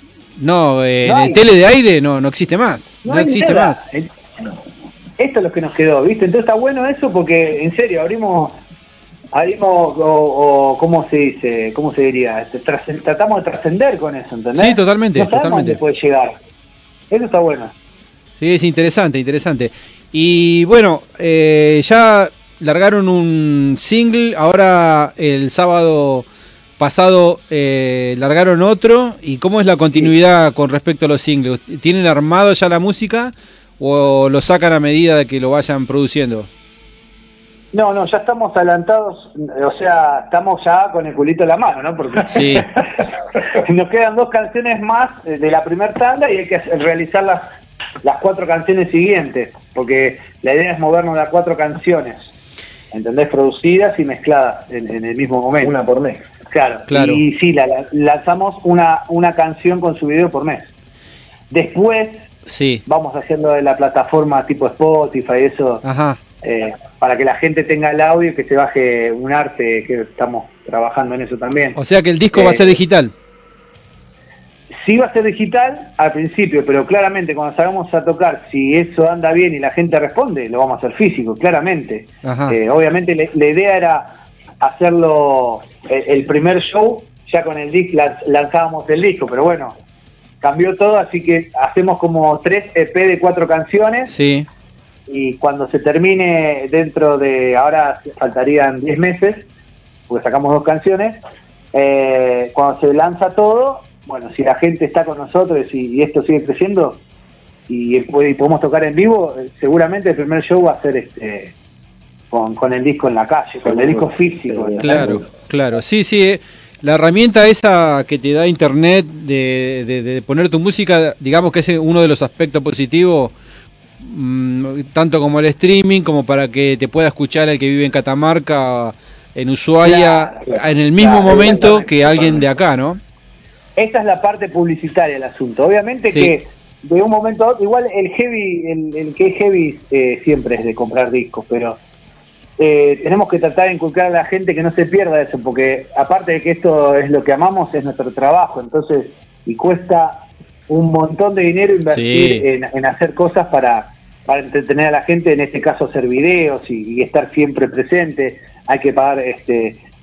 No, eh, No en hay. el tele de aire no, no existe más, no, hay existe nada. más. Esto es lo que nos quedó, ¿viste? Entonces está bueno eso porque, en serio, abrimos, abrimos o, o ¿cómo se dice? ¿Cómo se diría? Este, tras- tratamos de trascender con eso, ¿entendés? Sí, totalmente, No sabemos totalmente. dónde puede llegar. Eso está bueno. Sí, es interesante, interesante. Y bueno, eh, ya largaron un single, ahora el sábado pasado eh, largaron otro. ¿Y cómo es la continuidad con respecto a los singles? ¿Tienen armado ya la música o lo sacan a medida de que lo vayan produciendo? No, no, ya estamos adelantados, o sea, estamos ya con el culito en la mano, ¿no? Porque Sí. nos quedan dos canciones más de la primera tanda y hay que realizar las, las cuatro canciones siguientes, porque la idea es movernos a cuatro canciones, ¿entendés? Producidas y mezcladas en, en el mismo momento. Una por mes. Claro, Claro. y sí, la, la- lanzamos una, una canción con su video por mes. Después Sí. vamos haciendo de la plataforma tipo Spotify y eso, Ajá. eh, para que la gente tenga el audio y que se baje un arte, que estamos trabajando en eso también. O sea que el disco va a Eh, ser digital. Sí va a ser digital al principio, pero claramente cuando salgamos a tocar, si eso anda bien y la gente responde, lo vamos a hacer físico, claramente. Ajá. Eh, obviamente le- la idea era hacerlo eh, el primer show, ya con el disco lanzábamos el disco, pero bueno, cambió todo, así que hacemos como tres E P de cuatro canciones. Sí. Y cuando se termine dentro de, ahora faltarían diez meses, porque sacamos dos canciones, eh, cuando se lanza todo, bueno, si la gente está con nosotros y, y esto sigue creciendo y, y podemos tocar en vivo, eh, seguramente el primer show va a ser este con, con el disco en la calle, con el disco físico. Claro, claro. Sí, sí. eh, La herramienta esa que te da internet de, de, de poner tu música, digamos que es uno de los aspectos positivos, mmm, tanto como el streaming, como para que te pueda escuchar el que vive en Catamarca, en Ushuaia, Claro, claro. en el mismo Claro, momento exactamente. que alguien de acá, ¿no? Esta es la parte publicitaria del asunto. Obviamente Sí. que de un momento a otro, igual el heavy, el, el que es heavy eh, siempre es de comprar discos, pero eh, tenemos que tratar de inculcar a la gente que no se pierda eso, porque aparte de que esto es lo que amamos, es nuestro trabajo, entonces, y cuesta un montón de dinero invertir Sí. en, en hacer cosas para, para entretener a la gente, en este caso hacer videos y, y estar siempre presente. Hay que pagar este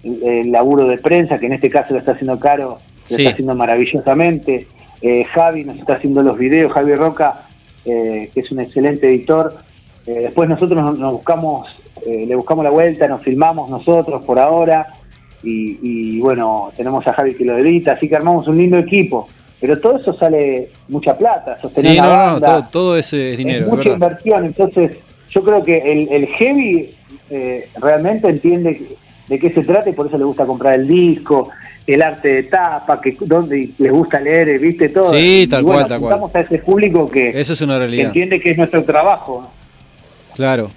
el, el laburo de prensa, que en este caso lo está haciendo Caro, lo Sí. está haciendo maravillosamente. Eh, Javi nos está haciendo los videos, Javi Roca, eh, que es un excelente editor. Eh, después nosotros nos, nos buscamos, eh, le buscamos la vuelta, nos filmamos nosotros por ahora, y, y bueno, tenemos a Javi que lo edita, así que armamos un lindo equipo. Pero todo eso sale mucha plata, sostener Sí, una no, no, no, banda, todo, todo es, eh, dinero, es es mucha verdad. inversión. Entonces yo creo que el, el heavy eh, realmente entiende de qué se trata y por eso le gusta comprar el disco, el arte de tapa, que donde les gusta leer, viste todo. Sí, Y tal bueno, cual, tal cual. apuntamos a ese público que, Eso es una que realidad. entiende que es nuestro trabajo. Claro.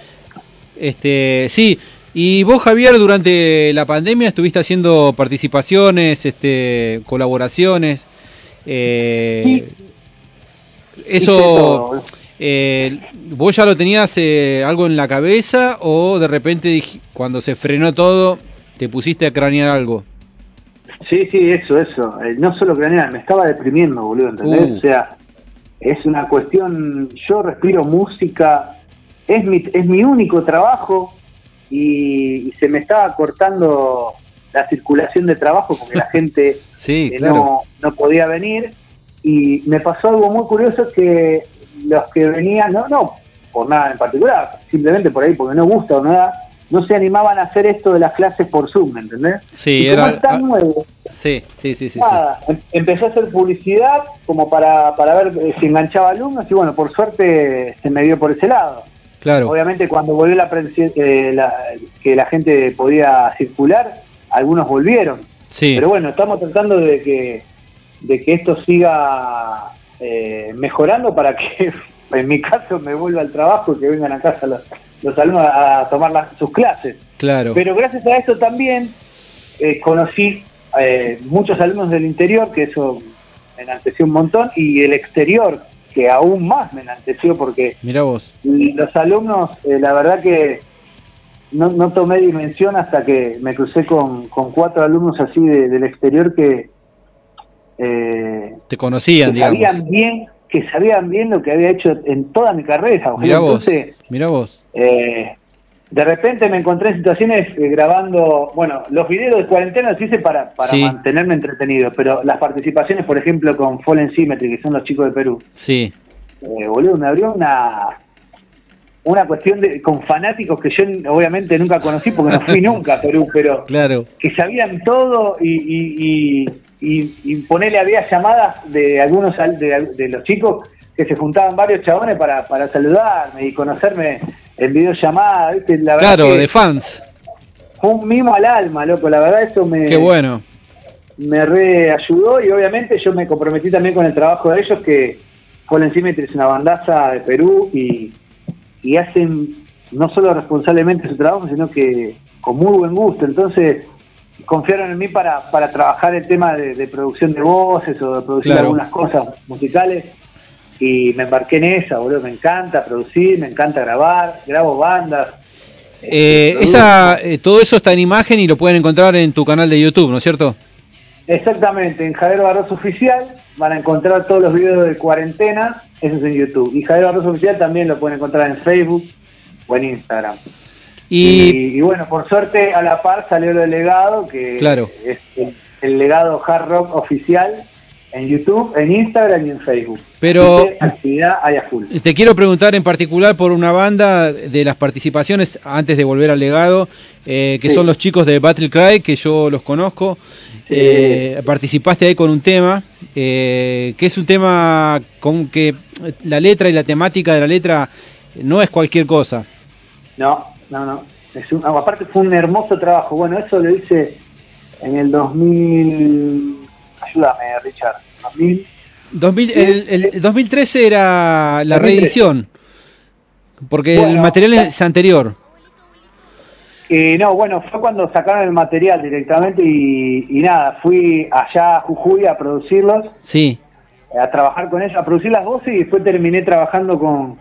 Este, sí. Y vos, Javier, durante la pandemia estuviste haciendo participaciones, este, colaboraciones. Eh, Hice eso, todo. eh, ¿vos ya lo tenías eh, algo en la cabeza o de repente dij- cuando se frenó todo te pusiste a cranear algo? Sí, sí, eso, eso. Eh, no solo cranear, me estaba deprimiendo, boludo, ¿entendés? Uh. O sea, es una cuestión, yo respiro música, es mi, es mi único trabajo y, y se me estaba cortando la circulación de trabajo porque la gente Sí, eh, claro. no, no podía venir, y me pasó algo muy curioso, que los que venían, no, no por nada en particular, simplemente por ahí porque no gusta o nada, no se animaban a hacer esto de las clases por Zoom, ¿me entendés? Sí, y como era- es tan ah, nuevo, Sí, sí, sí, sí. sí. nada, em- empecé a hacer publicidad como para, para ver eh, si enganchaba alumnos, y bueno, por suerte se me dio por ese lado. Claro. Obviamente cuando volvió la, prensi- eh, la que la gente podía circular, algunos volvieron. Sí. Pero bueno, estamos tratando de que de que esto siga eh, mejorando para que en mi caso me vuelva al trabajo y que vengan a casa los, los alumnos a, a tomar las- sus clases. Claro. Pero gracias a esto también eh, conocí eh, muchos alumnos del interior, que eso me enalteció un montón, y el exterior, que aún más me enalteció, porque Mirá vos. los alumnos, eh, la verdad que no, no tomé dimensión hasta que me crucé con, con cuatro alumnos así de- del exterior que, eh, Te conocían, que digamos. sabían bien que sabían bien lo que había hecho en toda mi carrera. Mirá vos. Entonces, Mirá vos. eh, de repente me encontré en situaciones eh, grabando, bueno, los videos de cuarentena los hice para, para Sí. mantenerme entretenido, pero las participaciones, por ejemplo, con Fallen Symmetry, que son los chicos de Perú, Sí. eh, boludo, me abrió una una cuestión de con fanáticos que yo obviamente nunca conocí porque no fui nunca a Perú, pero Claro. que sabían todo, y, y, y, y, y ponele, había llamadas de algunos al- de, de los chicos que se juntaban varios chabones para, para saludarme y conocerme en videollamada, ¿viste? La verdad Claro, que de fans. fue un mimo al alma, loco, la verdad eso me, Qué bueno. me reayudó, y obviamente yo me comprometí también con el trabajo de ellos, que Fallen Symmetry es una bandaza de Perú y, y hacen no solo responsablemente su trabajo, sino que con muy buen gusto. Entonces confiaron en mí para, para trabajar el tema de, de producción de voces o de producir Claro. algunas cosas musicales, y me embarqué en esa, boludo. Me encanta producir, me encanta grabar, grabo bandas. Eh, produzco. esa, eh, todo eso está en imagen y lo pueden encontrar en tu canal de YouTube, ¿no es cierto? Exactamente, en Javier Barroso Oficial van a encontrar todos los videos de cuarentena, eso es en YouTube. Y Javier Barroso Oficial también lo pueden encontrar en Facebook o en Instagram. Y, Y, y bueno, por suerte a la par salió lo del legado, que Claro. es el, el legado Hard Rock Oficial en YouTube, en Instagram y en Facebook. Pero- Así que actividad hay a full. te quiero preguntar en particular por una banda de las participaciones, antes de volver al legado, eh, que Sí. son los chicos de Battle Cry, que yo los conozco. Sí. Eh, participaste ahí con un tema, eh, que es un tema con que la letra y la temática de la letra no es cualquier cosa. No, no, no. Es un- aparte fue un hermoso trabajo. Bueno, eso lo hice en el dos mil... Ayúdame, Richard. dos mil... dos mil, el, el dos mil trece era la dos mil trece. reedición, porque el Bueno, material es anterior. Eh, no, bueno, fue cuando sacaron el material directamente y, y nada, fui allá a Jujuy a producirlos, Sí, a trabajar con ellos, a producir las voces, y después terminé trabajando con,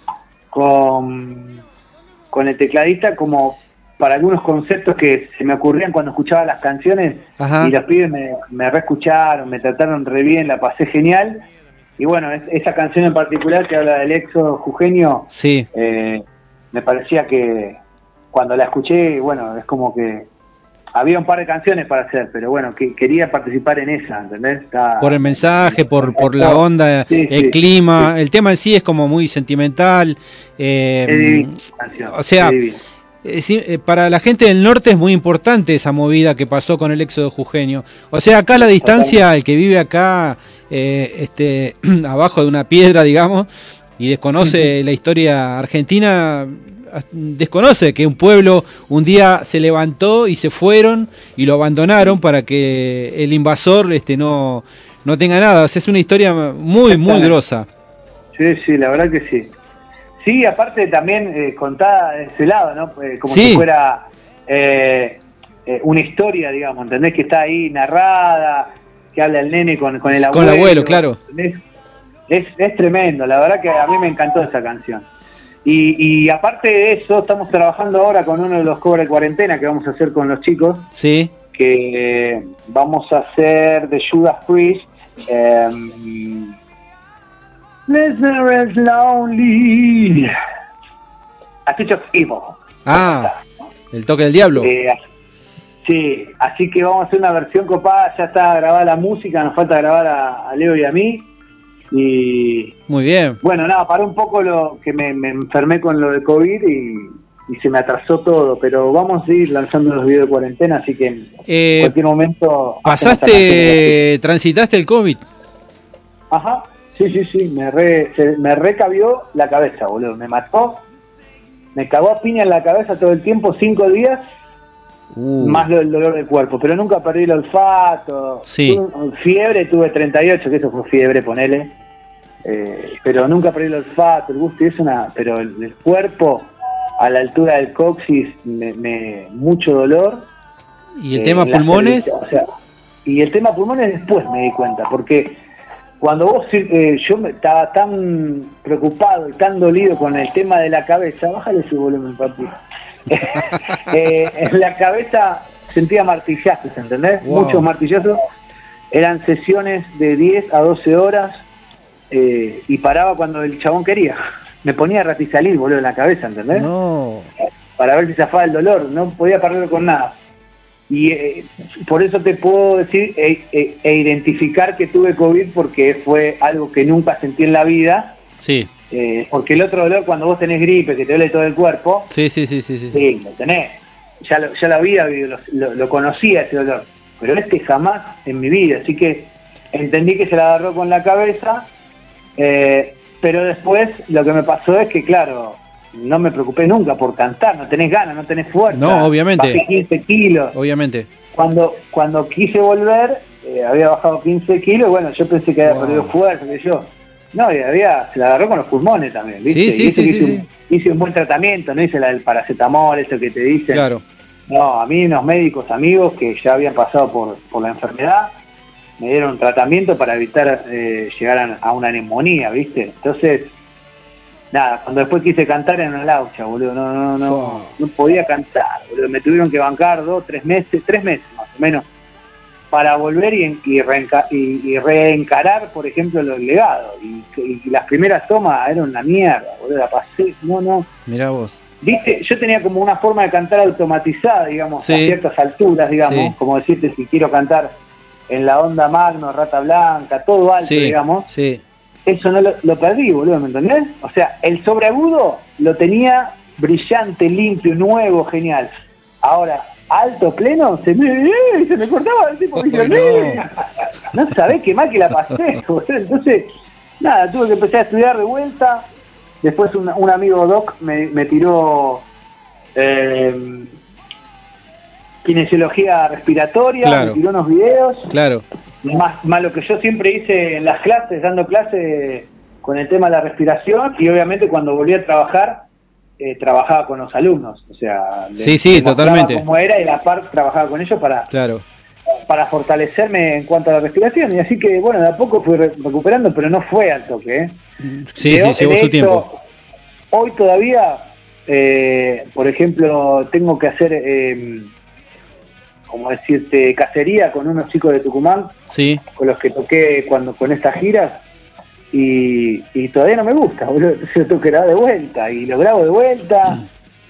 con, con el tecladista como para algunos conceptos que se me ocurrían cuando escuchaba las canciones. Ajá. Y los pibes me, me reescucharon, me trataron re bien, la pasé genial. Y bueno, es- esa canción en particular que habla del éxodo jujeño, sí. eh, me parecía que cuando la escuché, bueno, es como que había un par de canciones para hacer, pero bueno, que quería participar en esa, ¿entendés? Está, por el mensaje, por, por la onda, sí, el sí, clima, sí. El tema en sí es como muy sentimental. Eh, Es divina la canción, o sea, es divina. eh, sí, eh, para la gente del norte es muy importante esa movida que pasó con el éxodo jujeño. O sea, acá a la distancia, el que vive acá, eh, este, abajo de una piedra, digamos, y desconoce la historia argentina, desconoce que un pueblo un día se levantó y se fueron y lo abandonaron para que el invasor este no, no tenga nada. O sea, es una historia muy, muy grosa. Sí, sí, la verdad que sí. Sí, aparte también eh, contada de ese lado, ¿no? Eh, como Sí. si fuera eh, eh, una historia, digamos, ¿entendés? Que está ahí narrada, que habla el nene con, con el abuelo. Con el abuelo, claro. ¿Entendés? Es, es tremendo, la verdad que a mí me encantó esa canción. Y, y aparte de eso, estamos trabajando ahora con uno de los covers de cuarentena que vamos a hacer con los chicos. Sí. Que eh, vamos a hacer de Judas Priest. Eh, Listener is lonely. A Touch of Evil. Ah, el toque del diablo. Eh, sí, así que vamos a hacer una versión copada. Ya está grabada la música, nos falta grabar a, a Leo y a mí. Y muy bien. Bueno, nada, paró un poco lo que me, me enfermé con lo de COVID y, y se me atrasó todo, pero vamos a ir lanzando los videos de cuarentena, así que en Eh, cualquier momento... ¿Pasaste, transitaste el COVID? Ajá, sí, sí, sí, me, re, se, me recabió la cabeza, boludo, me mató, me cagó a piña en la cabeza todo el tiempo, cinco días, uh. más lo del dolor del cuerpo, pero nunca perdí el olfato. Sí. Tuve, fiebre tuve treinta y ocho, que eso fue fiebre, ponele. Eh, pero nunca perdí el olfato, el gusto, y es una, pero el, el cuerpo a la altura del coxis, me, me, mucho dolor. ¿Y el eh, tema pulmones? Cervical, o sea, y el tema pulmones después me di cuenta, porque cuando vos, eh, yo me, estaba tan preocupado y tan dolido con el tema de la cabeza, bájale ese volumen, papi. eh, en la cabeza sentía martillazos, ¿entendés? Wow. Muchos martillazos. Eran sesiones de diez a doce horas. Eh, y paraba cuando el chabón quería. Me ponía ratisalil, boludo, en la cabeza, ¿entendés? No. Para ver si zafaba el dolor, no podía pararlo con nada. Y eh, por eso te puedo decir e, e, e identificar que tuve COVID, porque fue algo que nunca sentí en la vida. Sí. Eh, porque el otro dolor, cuando vos tenés gripe, que te duele todo el cuerpo, Sí, sí, sí, sí, sí. sí, lo tenés. Ya lo, ya lo había vivido, lo, lo, lo conocía ese dolor. Pero este jamás en mi vida, así que entendí que se la agarró con la cabeza. Eh, pero después lo que me pasó es que, claro, no me preocupé nunca por cantar, no tenés ganas, no tenés fuerza. No, obviamente. Bajé quince kilos. Obviamente. Cuando cuando quise volver, eh, había bajado quince kilos, y bueno, yo pensé que había Wow. perdido fuerza, que yo. No, y había, se la agarró con los pulmones también, ¿viste? Sí, sí, Y eso sí, que sí, hice, sí. Un, hice un buen tratamiento, no hice la del paracetamol, eso que te dicen. Claro. No, a mí unos médicos amigos que ya habían pasado por, por la enfermedad, me dieron un tratamiento para evitar eh, llegar a, a una neumonía, ¿viste? Entonces, nada, cuando después quise cantar en una laucha, boludo, no, no, no, Oh. no podía cantar, boludo, me tuvieron que bancar dos, tres meses, tres meses más o menos, para volver y, y, reenca, y, y reencarar, por ejemplo, los legados. Y, y las primeras tomas eran una mierda, boludo, la pasé, no, no. Mirá vos. Viste, yo tenía como una forma de cantar automatizada, digamos, Sí. a ciertas alturas, digamos, Sí. como decirte, si quiero cantar en la onda Magno, Rata Blanca, todo alto, Sí, digamos, sí. eso no lo, lo perdí, boludo, ¿me entendés? O sea, el sobreagudo lo tenía brillante, limpio, nuevo, genial. Ahora, alto, pleno, se me, ¡eh! se me cortaba el tipo, Oh, dije, no. ¡eh! No sabés qué mal que la pasé, boludo. Entonces, nada, tuve que empezar a estudiar de vuelta. Después un, un amigo doc me, me tiró eh, kinesiología respiratoria, Claro. me tiró unos videos, Claro. más, más lo que yo siempre hice en las clases, dando clases con el tema de la respiración, y obviamente cuando volví a trabajar, eh, trabajaba con los alumnos, o sea, Sí, les- sí, les mostraba totalmente. cómo era, y a la par trabajaba con ellos para, Claro. para fortalecerme en cuanto a la respiración, y así que bueno, de a poco fui re- recuperando, pero no fue al toque, ¿eh? Sí, De- sí, llevó de su hecho, tiempo. Hoy todavía, eh, por ejemplo, tengo que hacer, eh, como decirte, cacería con unos chicos de Tucumán, Sí. con los que toqué cuando con estas giras, y, y todavía no me gusta, boludo. Entonces lo tengo que grabar de vuelta, y lo grabo de vuelta,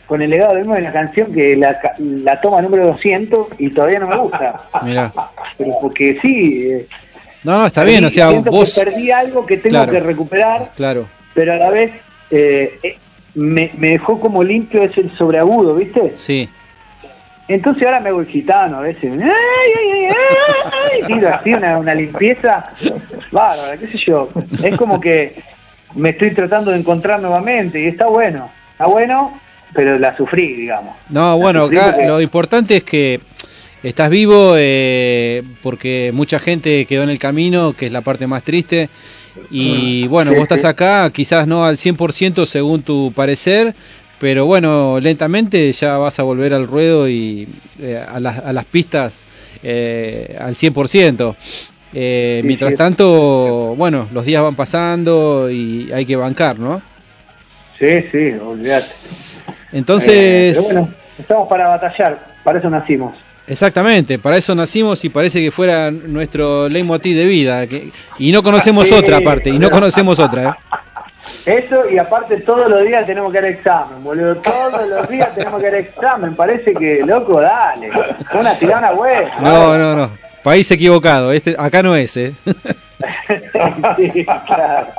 con El legado del mundo, una canción que la, la toma número doscientos y todavía no me gusta. Mirá. Pero porque sí. Eh, No, no, está bien, o sea, siento vos... que perdí algo que tengo Claro. que recuperar, Claro. pero a la vez eh, eh, me, me dejó como limpio ese el sobreagudo, ¿viste? Sí. Entonces ahora me hago el gitano a veces. ¡Ay, ay, ay, ay! Tiro así una, una limpieza bárbara, qué sé yo. Es como que me estoy tratando de encontrar nuevamente y está bueno. Está bueno, pero la sufrí, digamos. No, bueno, La sufrí acá porque- lo importante es que estás vivo eh, porque mucha gente quedó en el camino, que es la parte más triste. Y bueno, Sí, vos estás sí. acá, quizás no al cien por ciento según tu parecer, pero bueno, lentamente ya vas a volver al ruedo y eh, a, las, a las pistas eh, al cien por ciento. Eh, Sí, mientras sí. tanto, bueno, los días van pasando y hay que bancar, ¿no? Sí, sí, olvidate. Entonces, Eh, pero bueno, estamos para batallar, para eso nacimos. exactamente, para eso nacimos y parece que fuera nuestro leitmotiv de vida. Que, y no conocemos Sí. otra parte, y no conocemos otra. ¿eh? Eso, y aparte todos los días tenemos que dar examen, boludo. Todos los días tenemos que dar examen. Parece que, loco, dale. Una tirana buena. No, no, no. País equivocado. Este, acá no es, ¿eh? Sí, claro.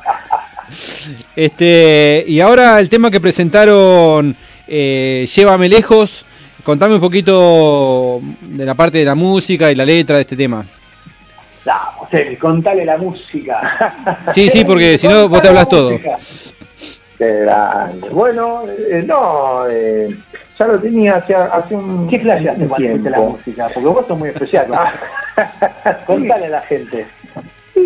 Este, y ahora el tema que presentaron, eh, Llévame lejos. Contame un poquito de la parte de la música y la letra de este tema. Vamos, Eli, contale la música. Sí, sí, porque si no vos te hablas todo. Música. Qué grande. Bueno, eh, no, eh, ya lo tenía hace, hace un, ¿Qué flasheaste un cuando escuchaste la tiempo. música? Porque vos sos muy especial. Contale a la gente. Y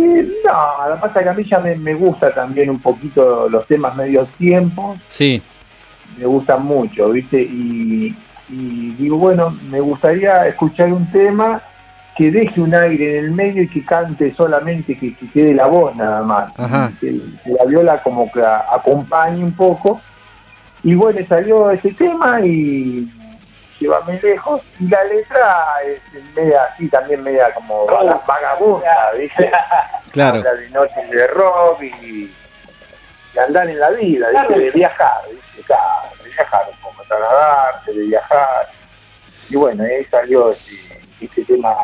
no, lo que pasa es que a mí ya me, me gusta también un poquito los temas medio tiempos, Sí, me gustan mucho, ¿viste? Y, y digo, bueno, me gustaría escuchar un tema que deje un aire en el medio y que cante solamente, que, que quede la voz nada más. Ajá. Que, que la viola como que a- acompañe un poco. Y bueno, salió ese tema y Llévame lejos. Y la letra es media así, también media como vaga- vagabunda, ¿viste? claro. Habla de noches de rock y de andar en la vida, ¿viste? Claro. De viajar, ¿viste? Claro, de viajar un poco, trasladarse, de viajar. Y bueno, ahí salió este, este tema.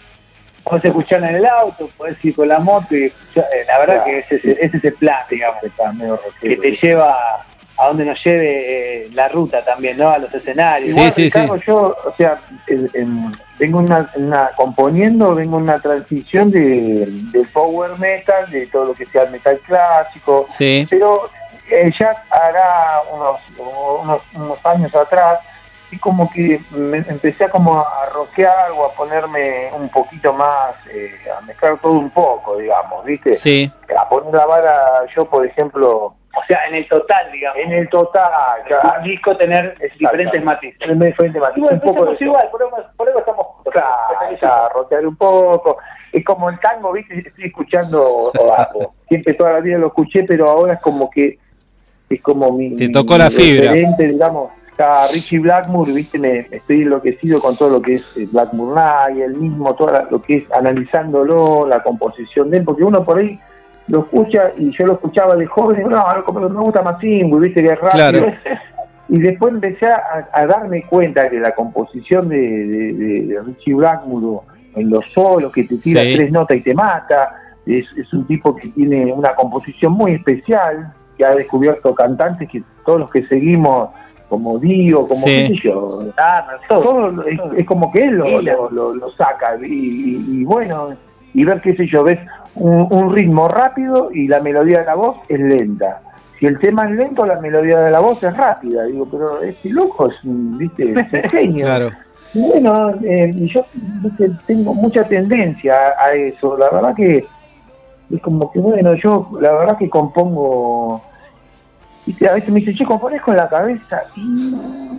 Podés escuchar en el auto, podés ir con la moto y escuchar. Eh, la verdad Claro. que ese, ese, ese es el plan, digamos, que está medio que rockero. te lleva a donde nos lleve eh, la ruta también, ¿no? A los escenarios. Sí, Igual, sí, Ricardo, sí. yo, o sea, en- en- vengo una, una componiendo, vengo una transición de, del power metal, de todo lo que sea el metal clásico, Sí, pero eh, ya hará unos, unos, unos años atrás, y como que me empecé a como a rockear o a ponerme un poquito más, eh, a mezclar todo un poco, digamos, ¿viste? sí. A poner la vara, yo por ejemplo, O sea, en el total, digamos. en el total, ya, Un disco tener diferentes Exacto. matices. en diferentes matices, Y bueno, un poco pensamos de igual, por eso, por eso estamos juntos. Claro, ya, rockear un poco. Es como el tango, ¿viste? Estoy escuchando, o, o, siempre toda la vida lo escuché, pero ahora es como que es como mi. Te mi- tocó la mi fibra. referente, digamos, a Richie Blackmore, ¿viste? Me, me estoy enloquecido con todo lo que es eh, Blackmore Night, el mismo, todo la- lo que es analizándolo, la composición de él, porque uno por ahí lo escucha y yo lo escuchaba de joven, y no, no, como me gusta más Simbu, ¿viste? Que es rápido. Claro. Y después empecé a, a darme cuenta que la composición de, de, de Richie Blackmore en los solos, que te tira Sí. tres notas y te mata, es, es un tipo que tiene una composición muy especial, que ha descubierto cantantes que todos los que seguimos, como Dio, como Sí. qué sé yo, Ah, todo. todo es, es como que él lo, lo, lo, lo saca, y, y, y bueno, y ver qué sé yo, ves un, un ritmo rápido y la melodía de la voz es lenta. Si el tema es lento, la melodía de la voz es rápida. Digo, pero este loco es un, ¿viste? Es un genio. Claro. Y bueno, eh, y yo ¿viste? tengo mucha tendencia a, a eso. La verdad que es como que, bueno, yo la verdad que compongo. ¿Viste? A veces me dice, che, componés con la cabeza. Y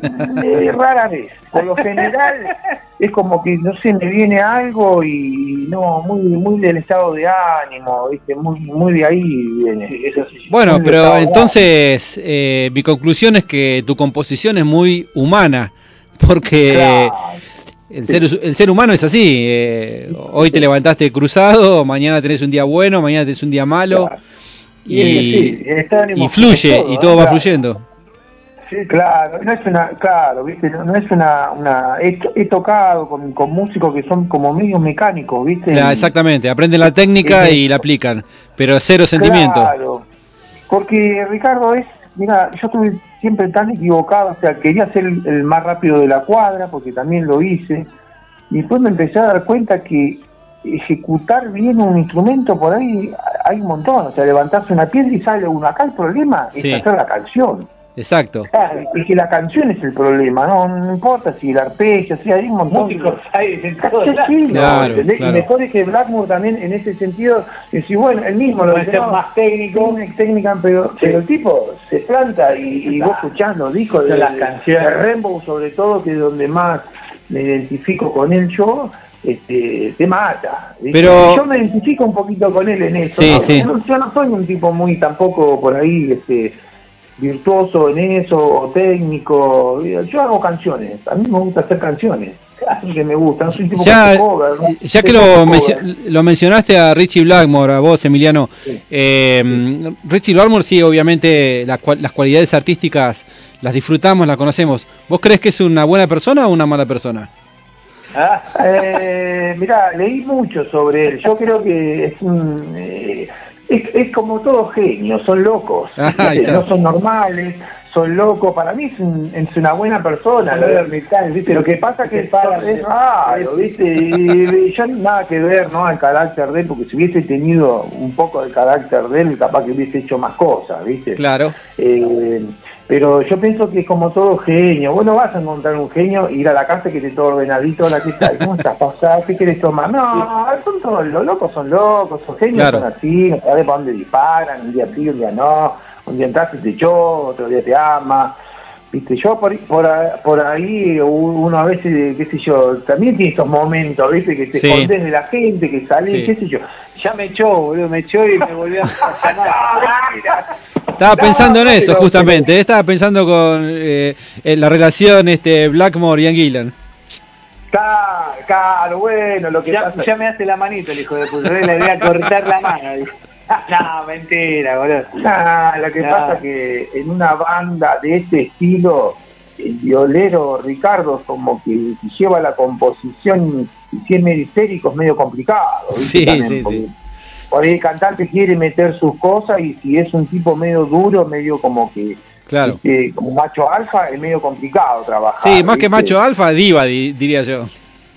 eh, rara vez. Por lo general es como que, no sé, me viene algo y no, muy muy del estado de ánimo, ¿viste? Muy, muy de ahí viene. Eso sí, Bueno, muy del pero estado de entonces eh, mi conclusión es que tu composición es muy humana, porque Claro. el ser, el ser humano es así. eh, hoy te levantaste cruzado, mañana tenés un día bueno, mañana tenés un día malo, Claro. y, Sí, el estado de ánimo y fluye, es todo, y todo ¿no? va Claro. fluyendo. Sí, claro, no es una, claro, viste, no, no es una, una he, he tocado con, con músicos que son como medios mecánicos, viste. La, exactamente, aprenden la técnica y, y la aplican, pero cero sentimiento. Claro, porque Ricardo es, mira, yo estuve siempre tan equivocado, o sea, quería ser el, el más rápido de la cuadra, porque también lo hice, y después me empecé a dar cuenta que ejecutar bien un instrumento por ahí hay un montón, o sea, levantarse una piedra y sale uno. Acá el problema Sí. es hacer la canción. Exacto. Claro, y que la canción es el problema, no, no importa si el arpegio, si hay un montón Músicos hay en de todos lados. sí, Claro, ¿entendés? claro. Y mejor es que Blackmore también en ese sentido, decir, bueno, él mismo lo Puede dice, ser no, más técnico. tiene técnica, pero, pero el tipo se planta y, y vos escuchás los discos de Las canciones. de Rainbow sobre todo, que es donde más me identifico con él yo, este, te mata. ¿viste? Pero- yo me identifico un poquito con él en eso. Sí, ¿no? sí. Yo, no, yo no soy un tipo muy tampoco por ahí este, virtuoso en eso, o técnico. Yo hago canciones, a mí me gusta hacer canciones. Así que me gusta, no soy un tipo Ya, que cover, ¿no? ya que Soy lo, cover. mencio- lo mencionaste a Richie Blackmore, a vos, Emiliano, eh, Richie Blackmore, sí, obviamente la cua- las cualidades artísticas las disfrutamos, las conocemos. ¿Vos crees que es una buena persona o una mala persona? Ah, Eh, mirá, leí mucho sobre él. Yo creo que es un. eh, es, es como todo genio, son locos. Ah, ahí está. No son normales, son locos. Para mí es, un- es una buena persona. Lo, ¿viste? Lo que pasa que es, es raro, ¿viste? Y, y yo nada que ver, ¿no? Al carácter de él, porque si hubiese tenido un poco del carácter de él, capaz que hubiese hecho más cosas, ¿viste? Claro. Eh, pero yo pienso que es como todo genio. Vos no vas a encontrar un genio y ir a la casa que esté todo ordenadito, la que está, ¿cómo estás pasado? ¿Qué querés tomar? No, son todos los locos, son locos, los genios Claro. son así, no sabés para dónde disparan, un día sí, un día no, un día entras y te echó, otro día te ama. Viste, yo por, por, a- por ahí uno a veces, qué sé yo, también tiene estos momentos, viste, que te Sí. escondes de la gente, que salís, Sí. qué sé yo. ya me echó, boludo, me echó y me volvió a llamar. Estaba No, pensando en eso, pero- justamente. Estaba pensando con eh, en la relación este Blackmore y Ian Gillan. Claro, claro, bueno, lo que Ya, pasa... ya me hace la manito el hijo de puta, yo le voy a cortar la mano. dijo. No, mentira, boludo. Nah, lo que No. pasa que en una banda de este estilo, el violero Ricardo como que lleva la composición, y si es medio histérico es medio complicado. ¿viste? Sí, También, sí, porque sí. por ahí el cantante quiere meter sus cosas y si es un tipo medio duro, medio como que Claro. ¿viste? Como macho alfa, es medio complicado trabajar. Sí, más que ¿viste? macho alfa, diva, di- diría yo.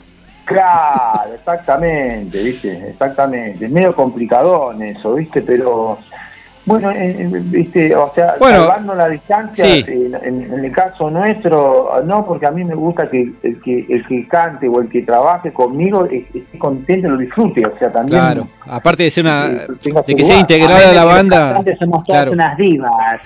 Claro, exactamente, ¿viste? Exactamente. Es medio complicadón eso, ¿viste? Pero, bueno, eh, eh, ¿viste? O sea, Bueno, salvando la distancia, sí. en, en- en el caso nuestro, no, porque a mí me gusta que el que, el que cante o el que trabaje conmigo es- esté contento y lo disfrute, o sea, también... Claro. Aparte de ser una, eh, tenga de su que sea lugar. integrada a la Amén de que los banda. cantantes somos todas Claro. unas divas.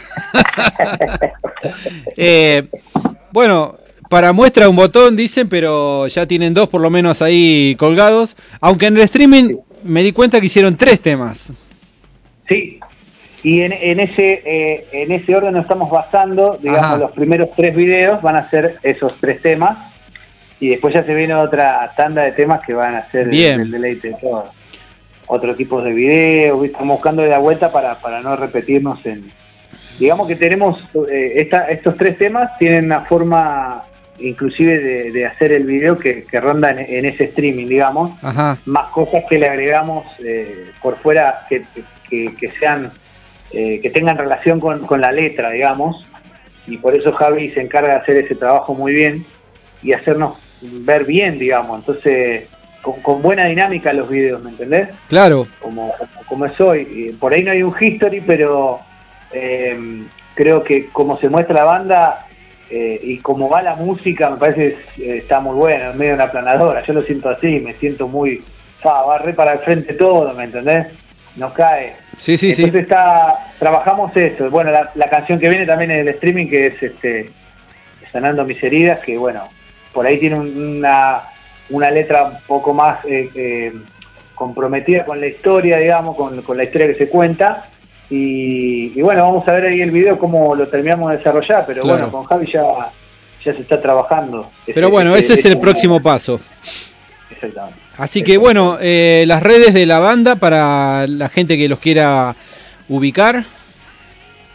Eh, bueno, para muestra un botón dicen, pero ya tienen dos por lo menos ahí colgados. Aunque en el streaming me di cuenta que hicieron tres temas. Sí, y en, en ese eh, en ese orden nos estamos basando, digamos, Ajá. los primeros tres videos van a ser esos tres temas, y después ya se viene otra tanda de temas que van a ser el, Bien. el deleite de todos. Otro tipo de videos, ¿viste? Estamos buscando de la vuelta para, para no repetirnos en... Digamos que tenemos, eh, esta, estos tres temas tienen una forma inclusive de, de hacer el video que, que ronda en, en ese streaming, digamos, Ajá. más cosas que le agregamos eh, por fuera que, que, que sean eh, que tengan relación con, con la letra, digamos, y por eso Javi se encarga de hacer ese trabajo muy bien y hacernos ver bien, digamos, entonces con, con buena dinámica los videos, ¿me entendés? Claro. Como, como es hoy, y por ahí no hay un history, pero eh, creo que como se muestra la banda eh, y como va la música, me parece que está muy buena, en medio de una planadora, yo lo siento así, me siento muy, fa, va re para el frente todo, ¿me entendés? Nos cae. Sí, sí, sí. Entonces está, trabajamos eso. Bueno, la, la canción que viene también en el streaming, que es este Sanando Mis Heridas, que bueno, por ahí tiene un- una, una letra un poco más eh, eh, comprometida con la historia, digamos, con, con la historia que se cuenta. Y, y bueno, vamos a ver ahí el video cómo lo terminamos de desarrollar, pero Claro. bueno, con Javi ya, ya se está trabajando. Pero bueno, ese es el próximo paso. Exactamente. Así que bueno, eh, las redes de la banda para la gente que los quiera ubicar.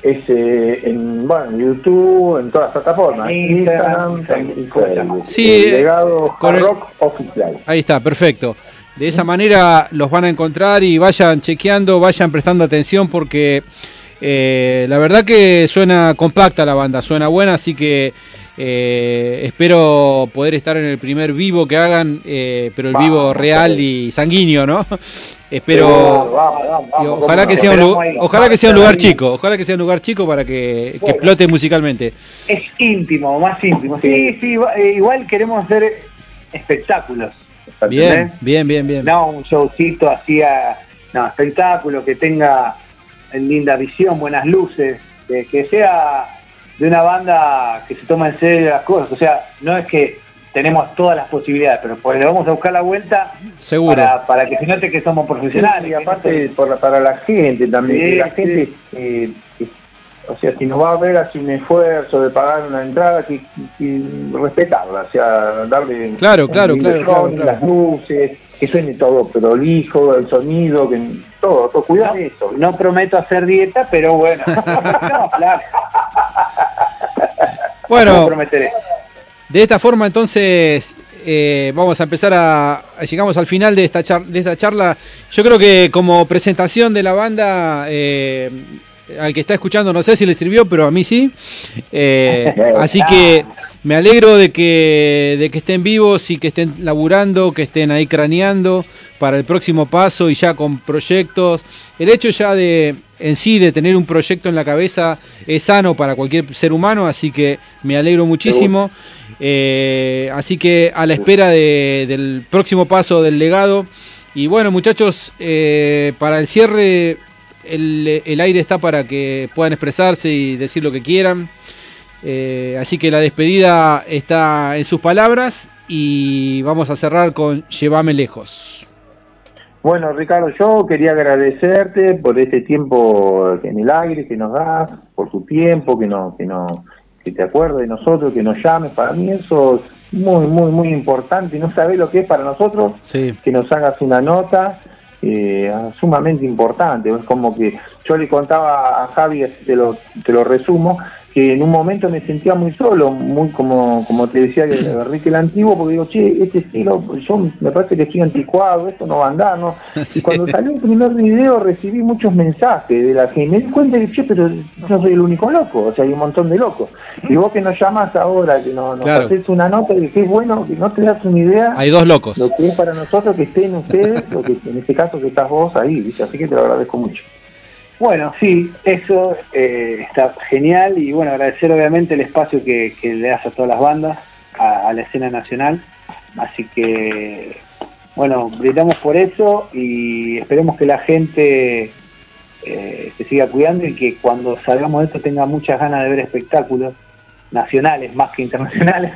es eh, en, bueno, en YouTube, en todas las plataformas. Instagram, Instagram, Instagram. Sí, el legado con Hard el- Rock Oficial. Ahí está, perfecto. De esa manera los van a encontrar y vayan chequeando, vayan prestando atención porque eh, la verdad que suena compacta la banda, suena buena, así que eh, espero poder estar en el primer vivo que hagan, eh, pero el Vamos, vivo real vamos. y sanguíneo, ¿no? Seguro, Espero... vamos, vamos, y vamos, ojalá cómo que no. sea un Esperamos lugar, ahí. ojalá que sea un lugar Ahí. chico, ojalá que sea un lugar chico para que, que Bueno. explote musicalmente. Es íntimo, más íntimo. Sí, sí, igual- eh, igual queremos hacer espectáculos. Bien, ¿entendés? bien, bien, bien. No un showcito así, a- no, espectáculo, que tenga linda visión, buenas luces, que, que sea de una banda que se toma en serio las cosas. O sea, no es que tenemos todas las posibilidades, pero pues le vamos a buscar la vuelta Seguro. para, para que se note que somos profesionales. Y aparte por la- para la gente también, Sí, que la sí. gente, eh, que- o sea, si nos va a ver así un esfuerzo de pagar una entrada, que, que respetarla, o sea, darle Claro, claro, un lindo claro, show, claro, claro. las luces, que suene todo prolijo, el sonido, que todo, todo cuidar No, de eso. no prometo hacer dieta, pero bueno. No, claro. Bueno, No prometeré. de esta forma entonces eh, vamos a empezar a, llegamos al final de esta, char- de esta charla. Yo creo que como presentación de la banda, eh, al que está escuchando no sé si le sirvió, pero a mí sí. Eh, así que me alegro de que, de que estén vivos y que estén laburando, que estén ahí craneando para el próximo paso y ya con proyectos. El hecho ya de en sí de tener un proyecto en la cabeza es sano para cualquier ser humano, así que me alegro muchísimo. Eh, así que a la espera de- del próximo paso del legado. Y bueno, muchachos, eh, para el cierre, el, el aire está para que puedan expresarse y decir lo que quieran. Eh, así que la despedida está en sus palabras y vamos a cerrar con Llévame lejos. Bueno, Ricardo, yo quería agradecerte por este tiempo en el aire que nos das, por tu tiempo, que no, que no, que te acuerdes de nosotros, que nos llames. Para mí eso es muy, muy, muy importante. Y no sabés lo que es para nosotros Sí. que nos hagas una nota eh, sumamente importante. Es como que yo le contaba a Javi, así te lo, te lo resumo, que en un momento me sentía muy solo, muy como como te decía de Ricky el Antiguo, porque digo, che, este estilo, yo me parece que estoy anticuado, esto no va a andar, ¿no? Sí. Y cuando salió el primer video recibí muchos mensajes de la gente, me di cuenta de que, che, pero yo soy el único loco, o sea, hay un montón de locos. Y vos que nos llamas ahora, que nos, nos Claro. haces una nota, y que es bueno, que no te das una idea Hay dos locos. lo que es para nosotros que estén ustedes, lo que en este caso que estás vos ahí, ¿viste? Así que te lo agradezco mucho. Bueno, sí, eso eh, está genial y bueno, agradecer obviamente el espacio que, que le das a todas las bandas, a, a la escena nacional, así que bueno, brindamos por eso y esperemos que la gente eh, se siga cuidando y que cuando salgamos de esto tenga muchas ganas de ver espectáculos nacionales más que internacionales.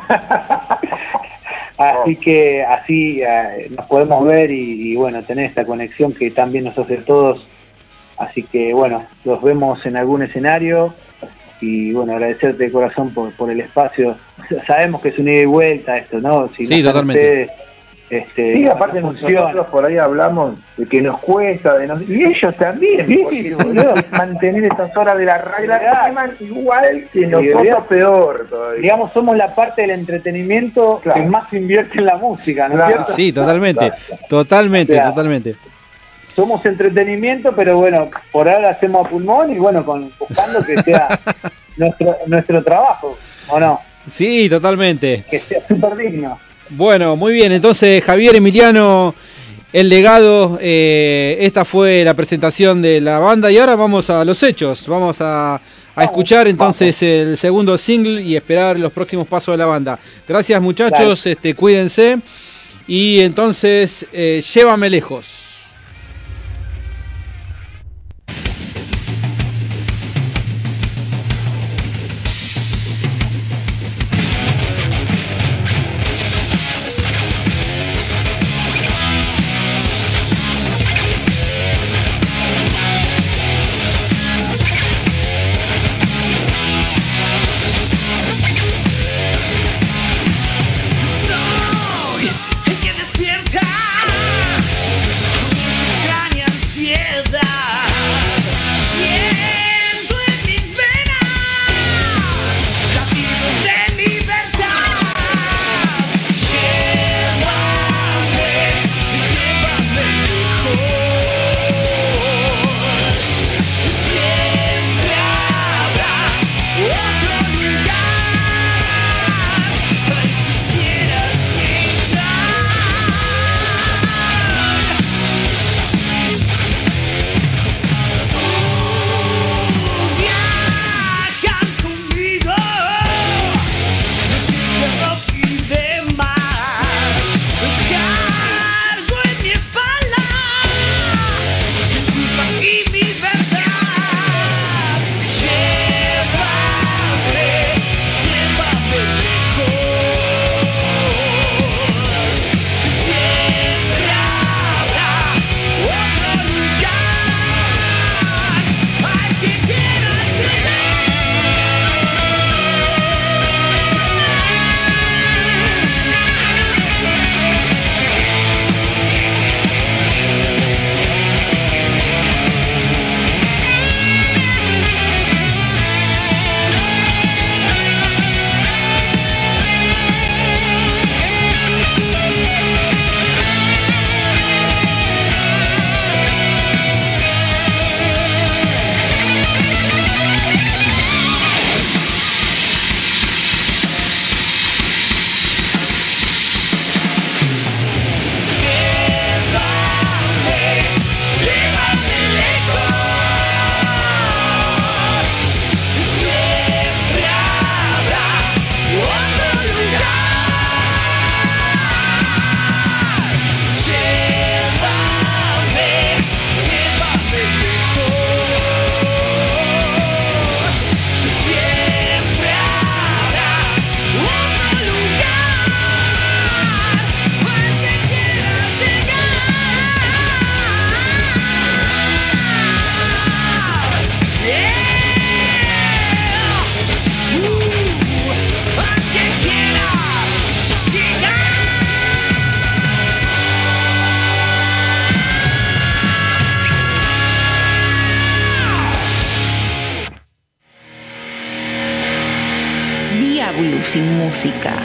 Así que así eh, nos podemos ver y, y bueno, tener esta conexión que también nos hace a todos. Así que bueno, los vemos en algún escenario y bueno, agradecerte de corazón por, por el espacio. Sabemos que es un ida y vuelta esto, ¿no? Si Sí, no están totalmente. ustedes, este, Sí, aparte no nosotros por ahí hablamos de que nos cuesta, de nos... y ellos también, Sí, porque, boludo. mantener estas horas de la radio queman igual que Sí, nosotros, digamos- peor todavía. Digamos, somos la parte del entretenimiento Claro. que más invierte en la música, ¿no es Claro. cierto? Sí, totalmente. Totalmente, O sea, totalmente. Somos entretenimiento, pero bueno, por ahora hacemos a pulmón y bueno, con, buscando que sea nuestro nuestro trabajo, ¿o no? Sí, totalmente. Que sea súper digno. Bueno, muy bien. Entonces, Javier Emiliano, el legado. Eh, esta fue la presentación de la banda y ahora vamos a los hechos. Vamos a, a escuchar entonces el segundo single y esperar los próximos pasos de la banda. Gracias, muchachos. Este, cuídense. Y entonces, eh, llévame lejos. Soy el que despierta Diablo sin música.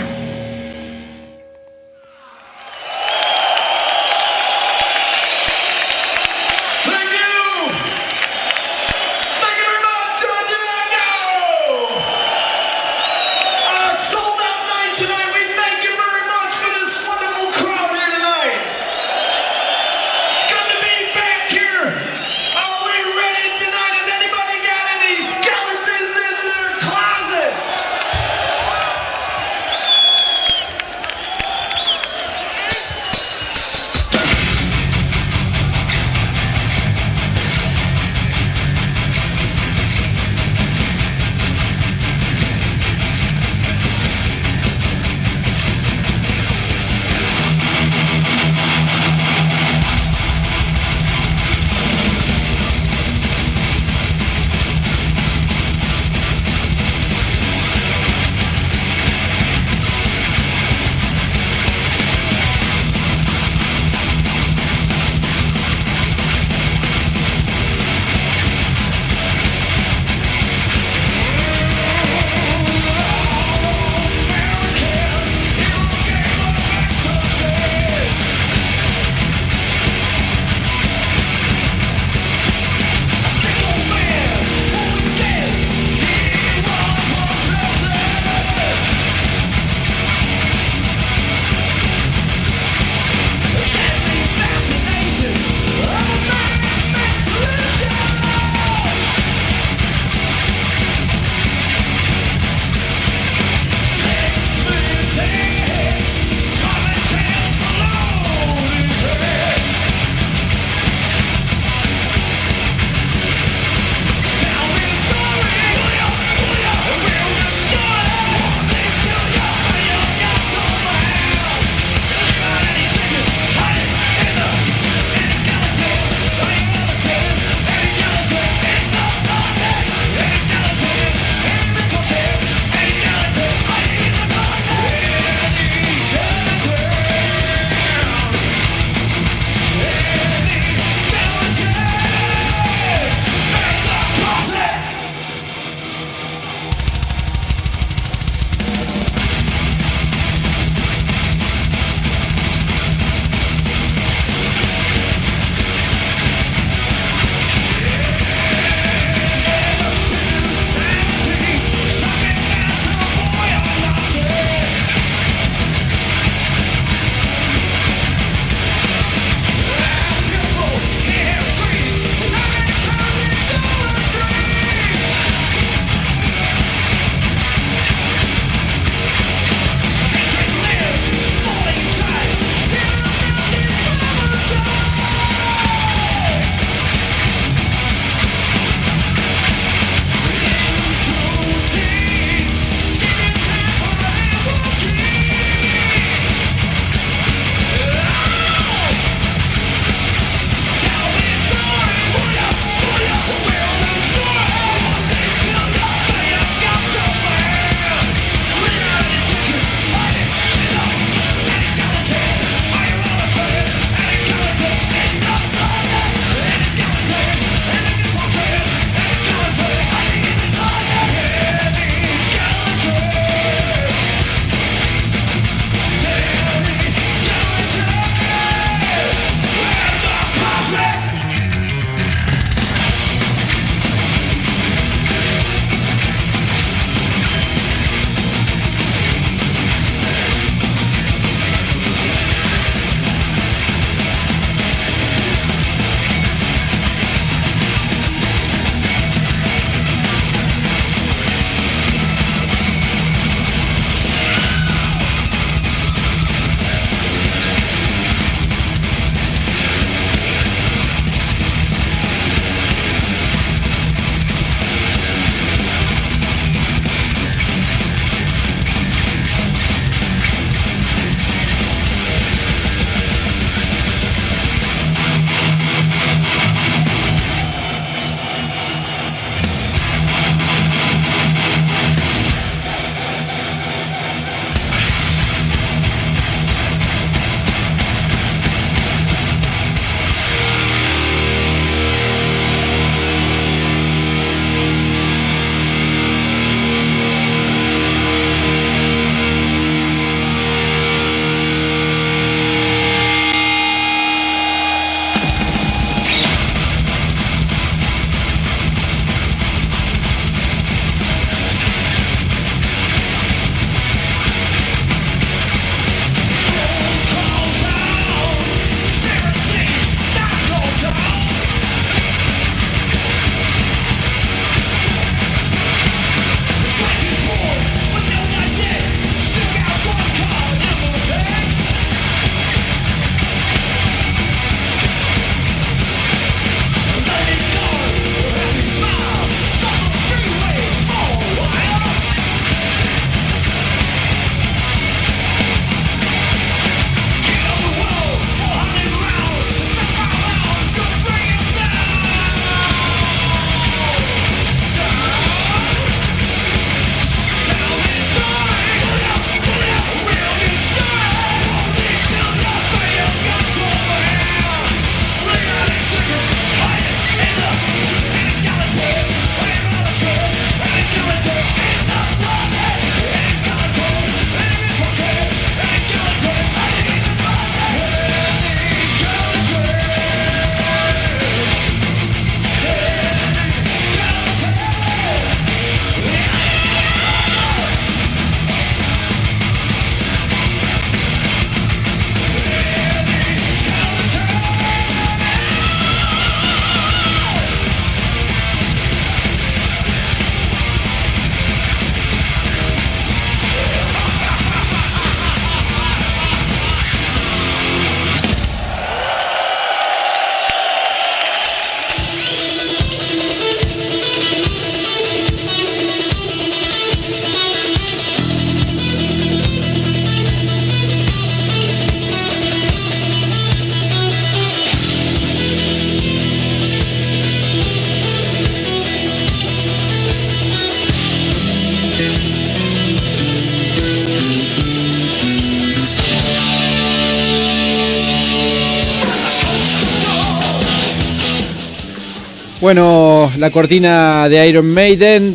Bueno, la cortina de Iron Maiden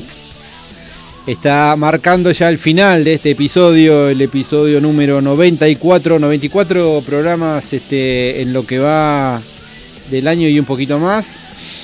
está marcando ya el final de este episodio, el episodio número noventa y cuatro, noventa y cuatro programas este, en lo que va del año y un poquito más.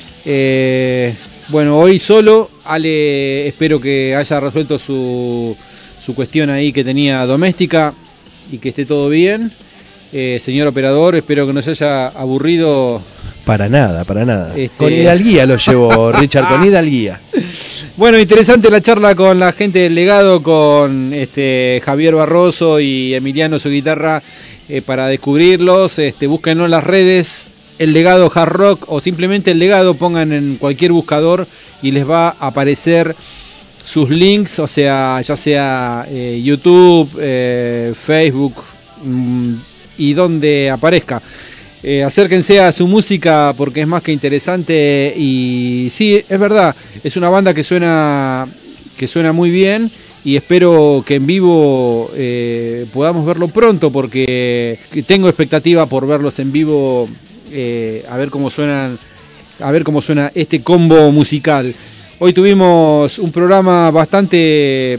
Eh, bueno, hoy solo, Ale, espero que haya resuelto su, su cuestión ahí que tenía doméstica y que esté todo bien. Eh, señor operador, espero que no se haya aburrido. Para nada, para nada. Este... Con hidalguía lo llevo, Richard, con hidalguía. Bueno, interesante la charla con la gente del legado, con este Javier Barroso y Emiliano su guitarra, eh, para descubrirlos. Este, búsquenlo en las redes, el legado Hard Rock o simplemente el legado, pongan en cualquier buscador y les va a aparecer sus links, o sea, ya sea eh, YouTube, eh, Facebook mmm, y donde aparezca. Eh, acérquense a su música porque es más que interesante y sí, es verdad, es una banda que suena que suena muy bien y espero que en vivo eh, podamos verlo pronto porque tengo expectativa por verlos en vivo, eh, a ver cómo suenan, a ver cómo suena este combo musical. Hoy tuvimos un programa bastante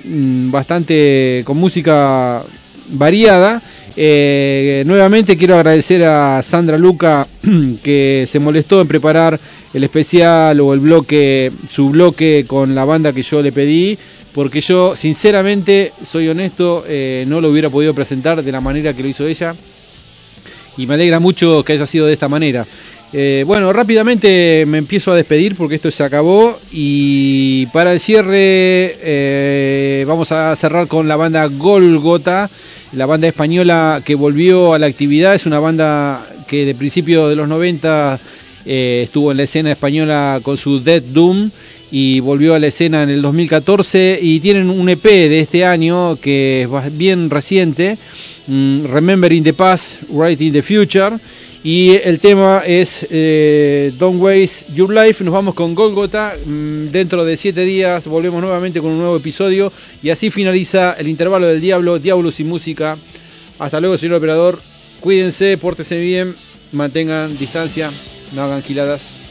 bastante con música variada. Eh, nuevamente quiero agradecer a Sandra Luca que se molestó en preparar el especial o el bloque, su bloque con la banda que yo le pedí, porque yo sinceramente, soy honesto, eh, no lo hubiera podido presentar de la manera que lo hizo ella y me alegra mucho que haya sido de esta manera. Eh, bueno, rápidamente me empiezo a despedir porque esto se acabó y para el cierre eh, vamos a cerrar con la banda Golgota, la banda española que volvió a la actividad. Es una banda que de principios de los noventa eh, estuvo en la escena española con su Dead Doom y volvió a la escena en el dos mil catorce y tienen un E P de este año que es bien reciente, mm, Remembering the Past, Writing the Future. Y el tema es eh, Don't Waste Your Life. Nos vamos con Golgota. Dentro de siete días volvemos nuevamente con un nuevo episodio. Y así finaliza el intervalo del Diablo, Diablo sin música. Hasta luego, señor operador. Cuídense, pórtense bien, mantengan distancia, no hagan giladas.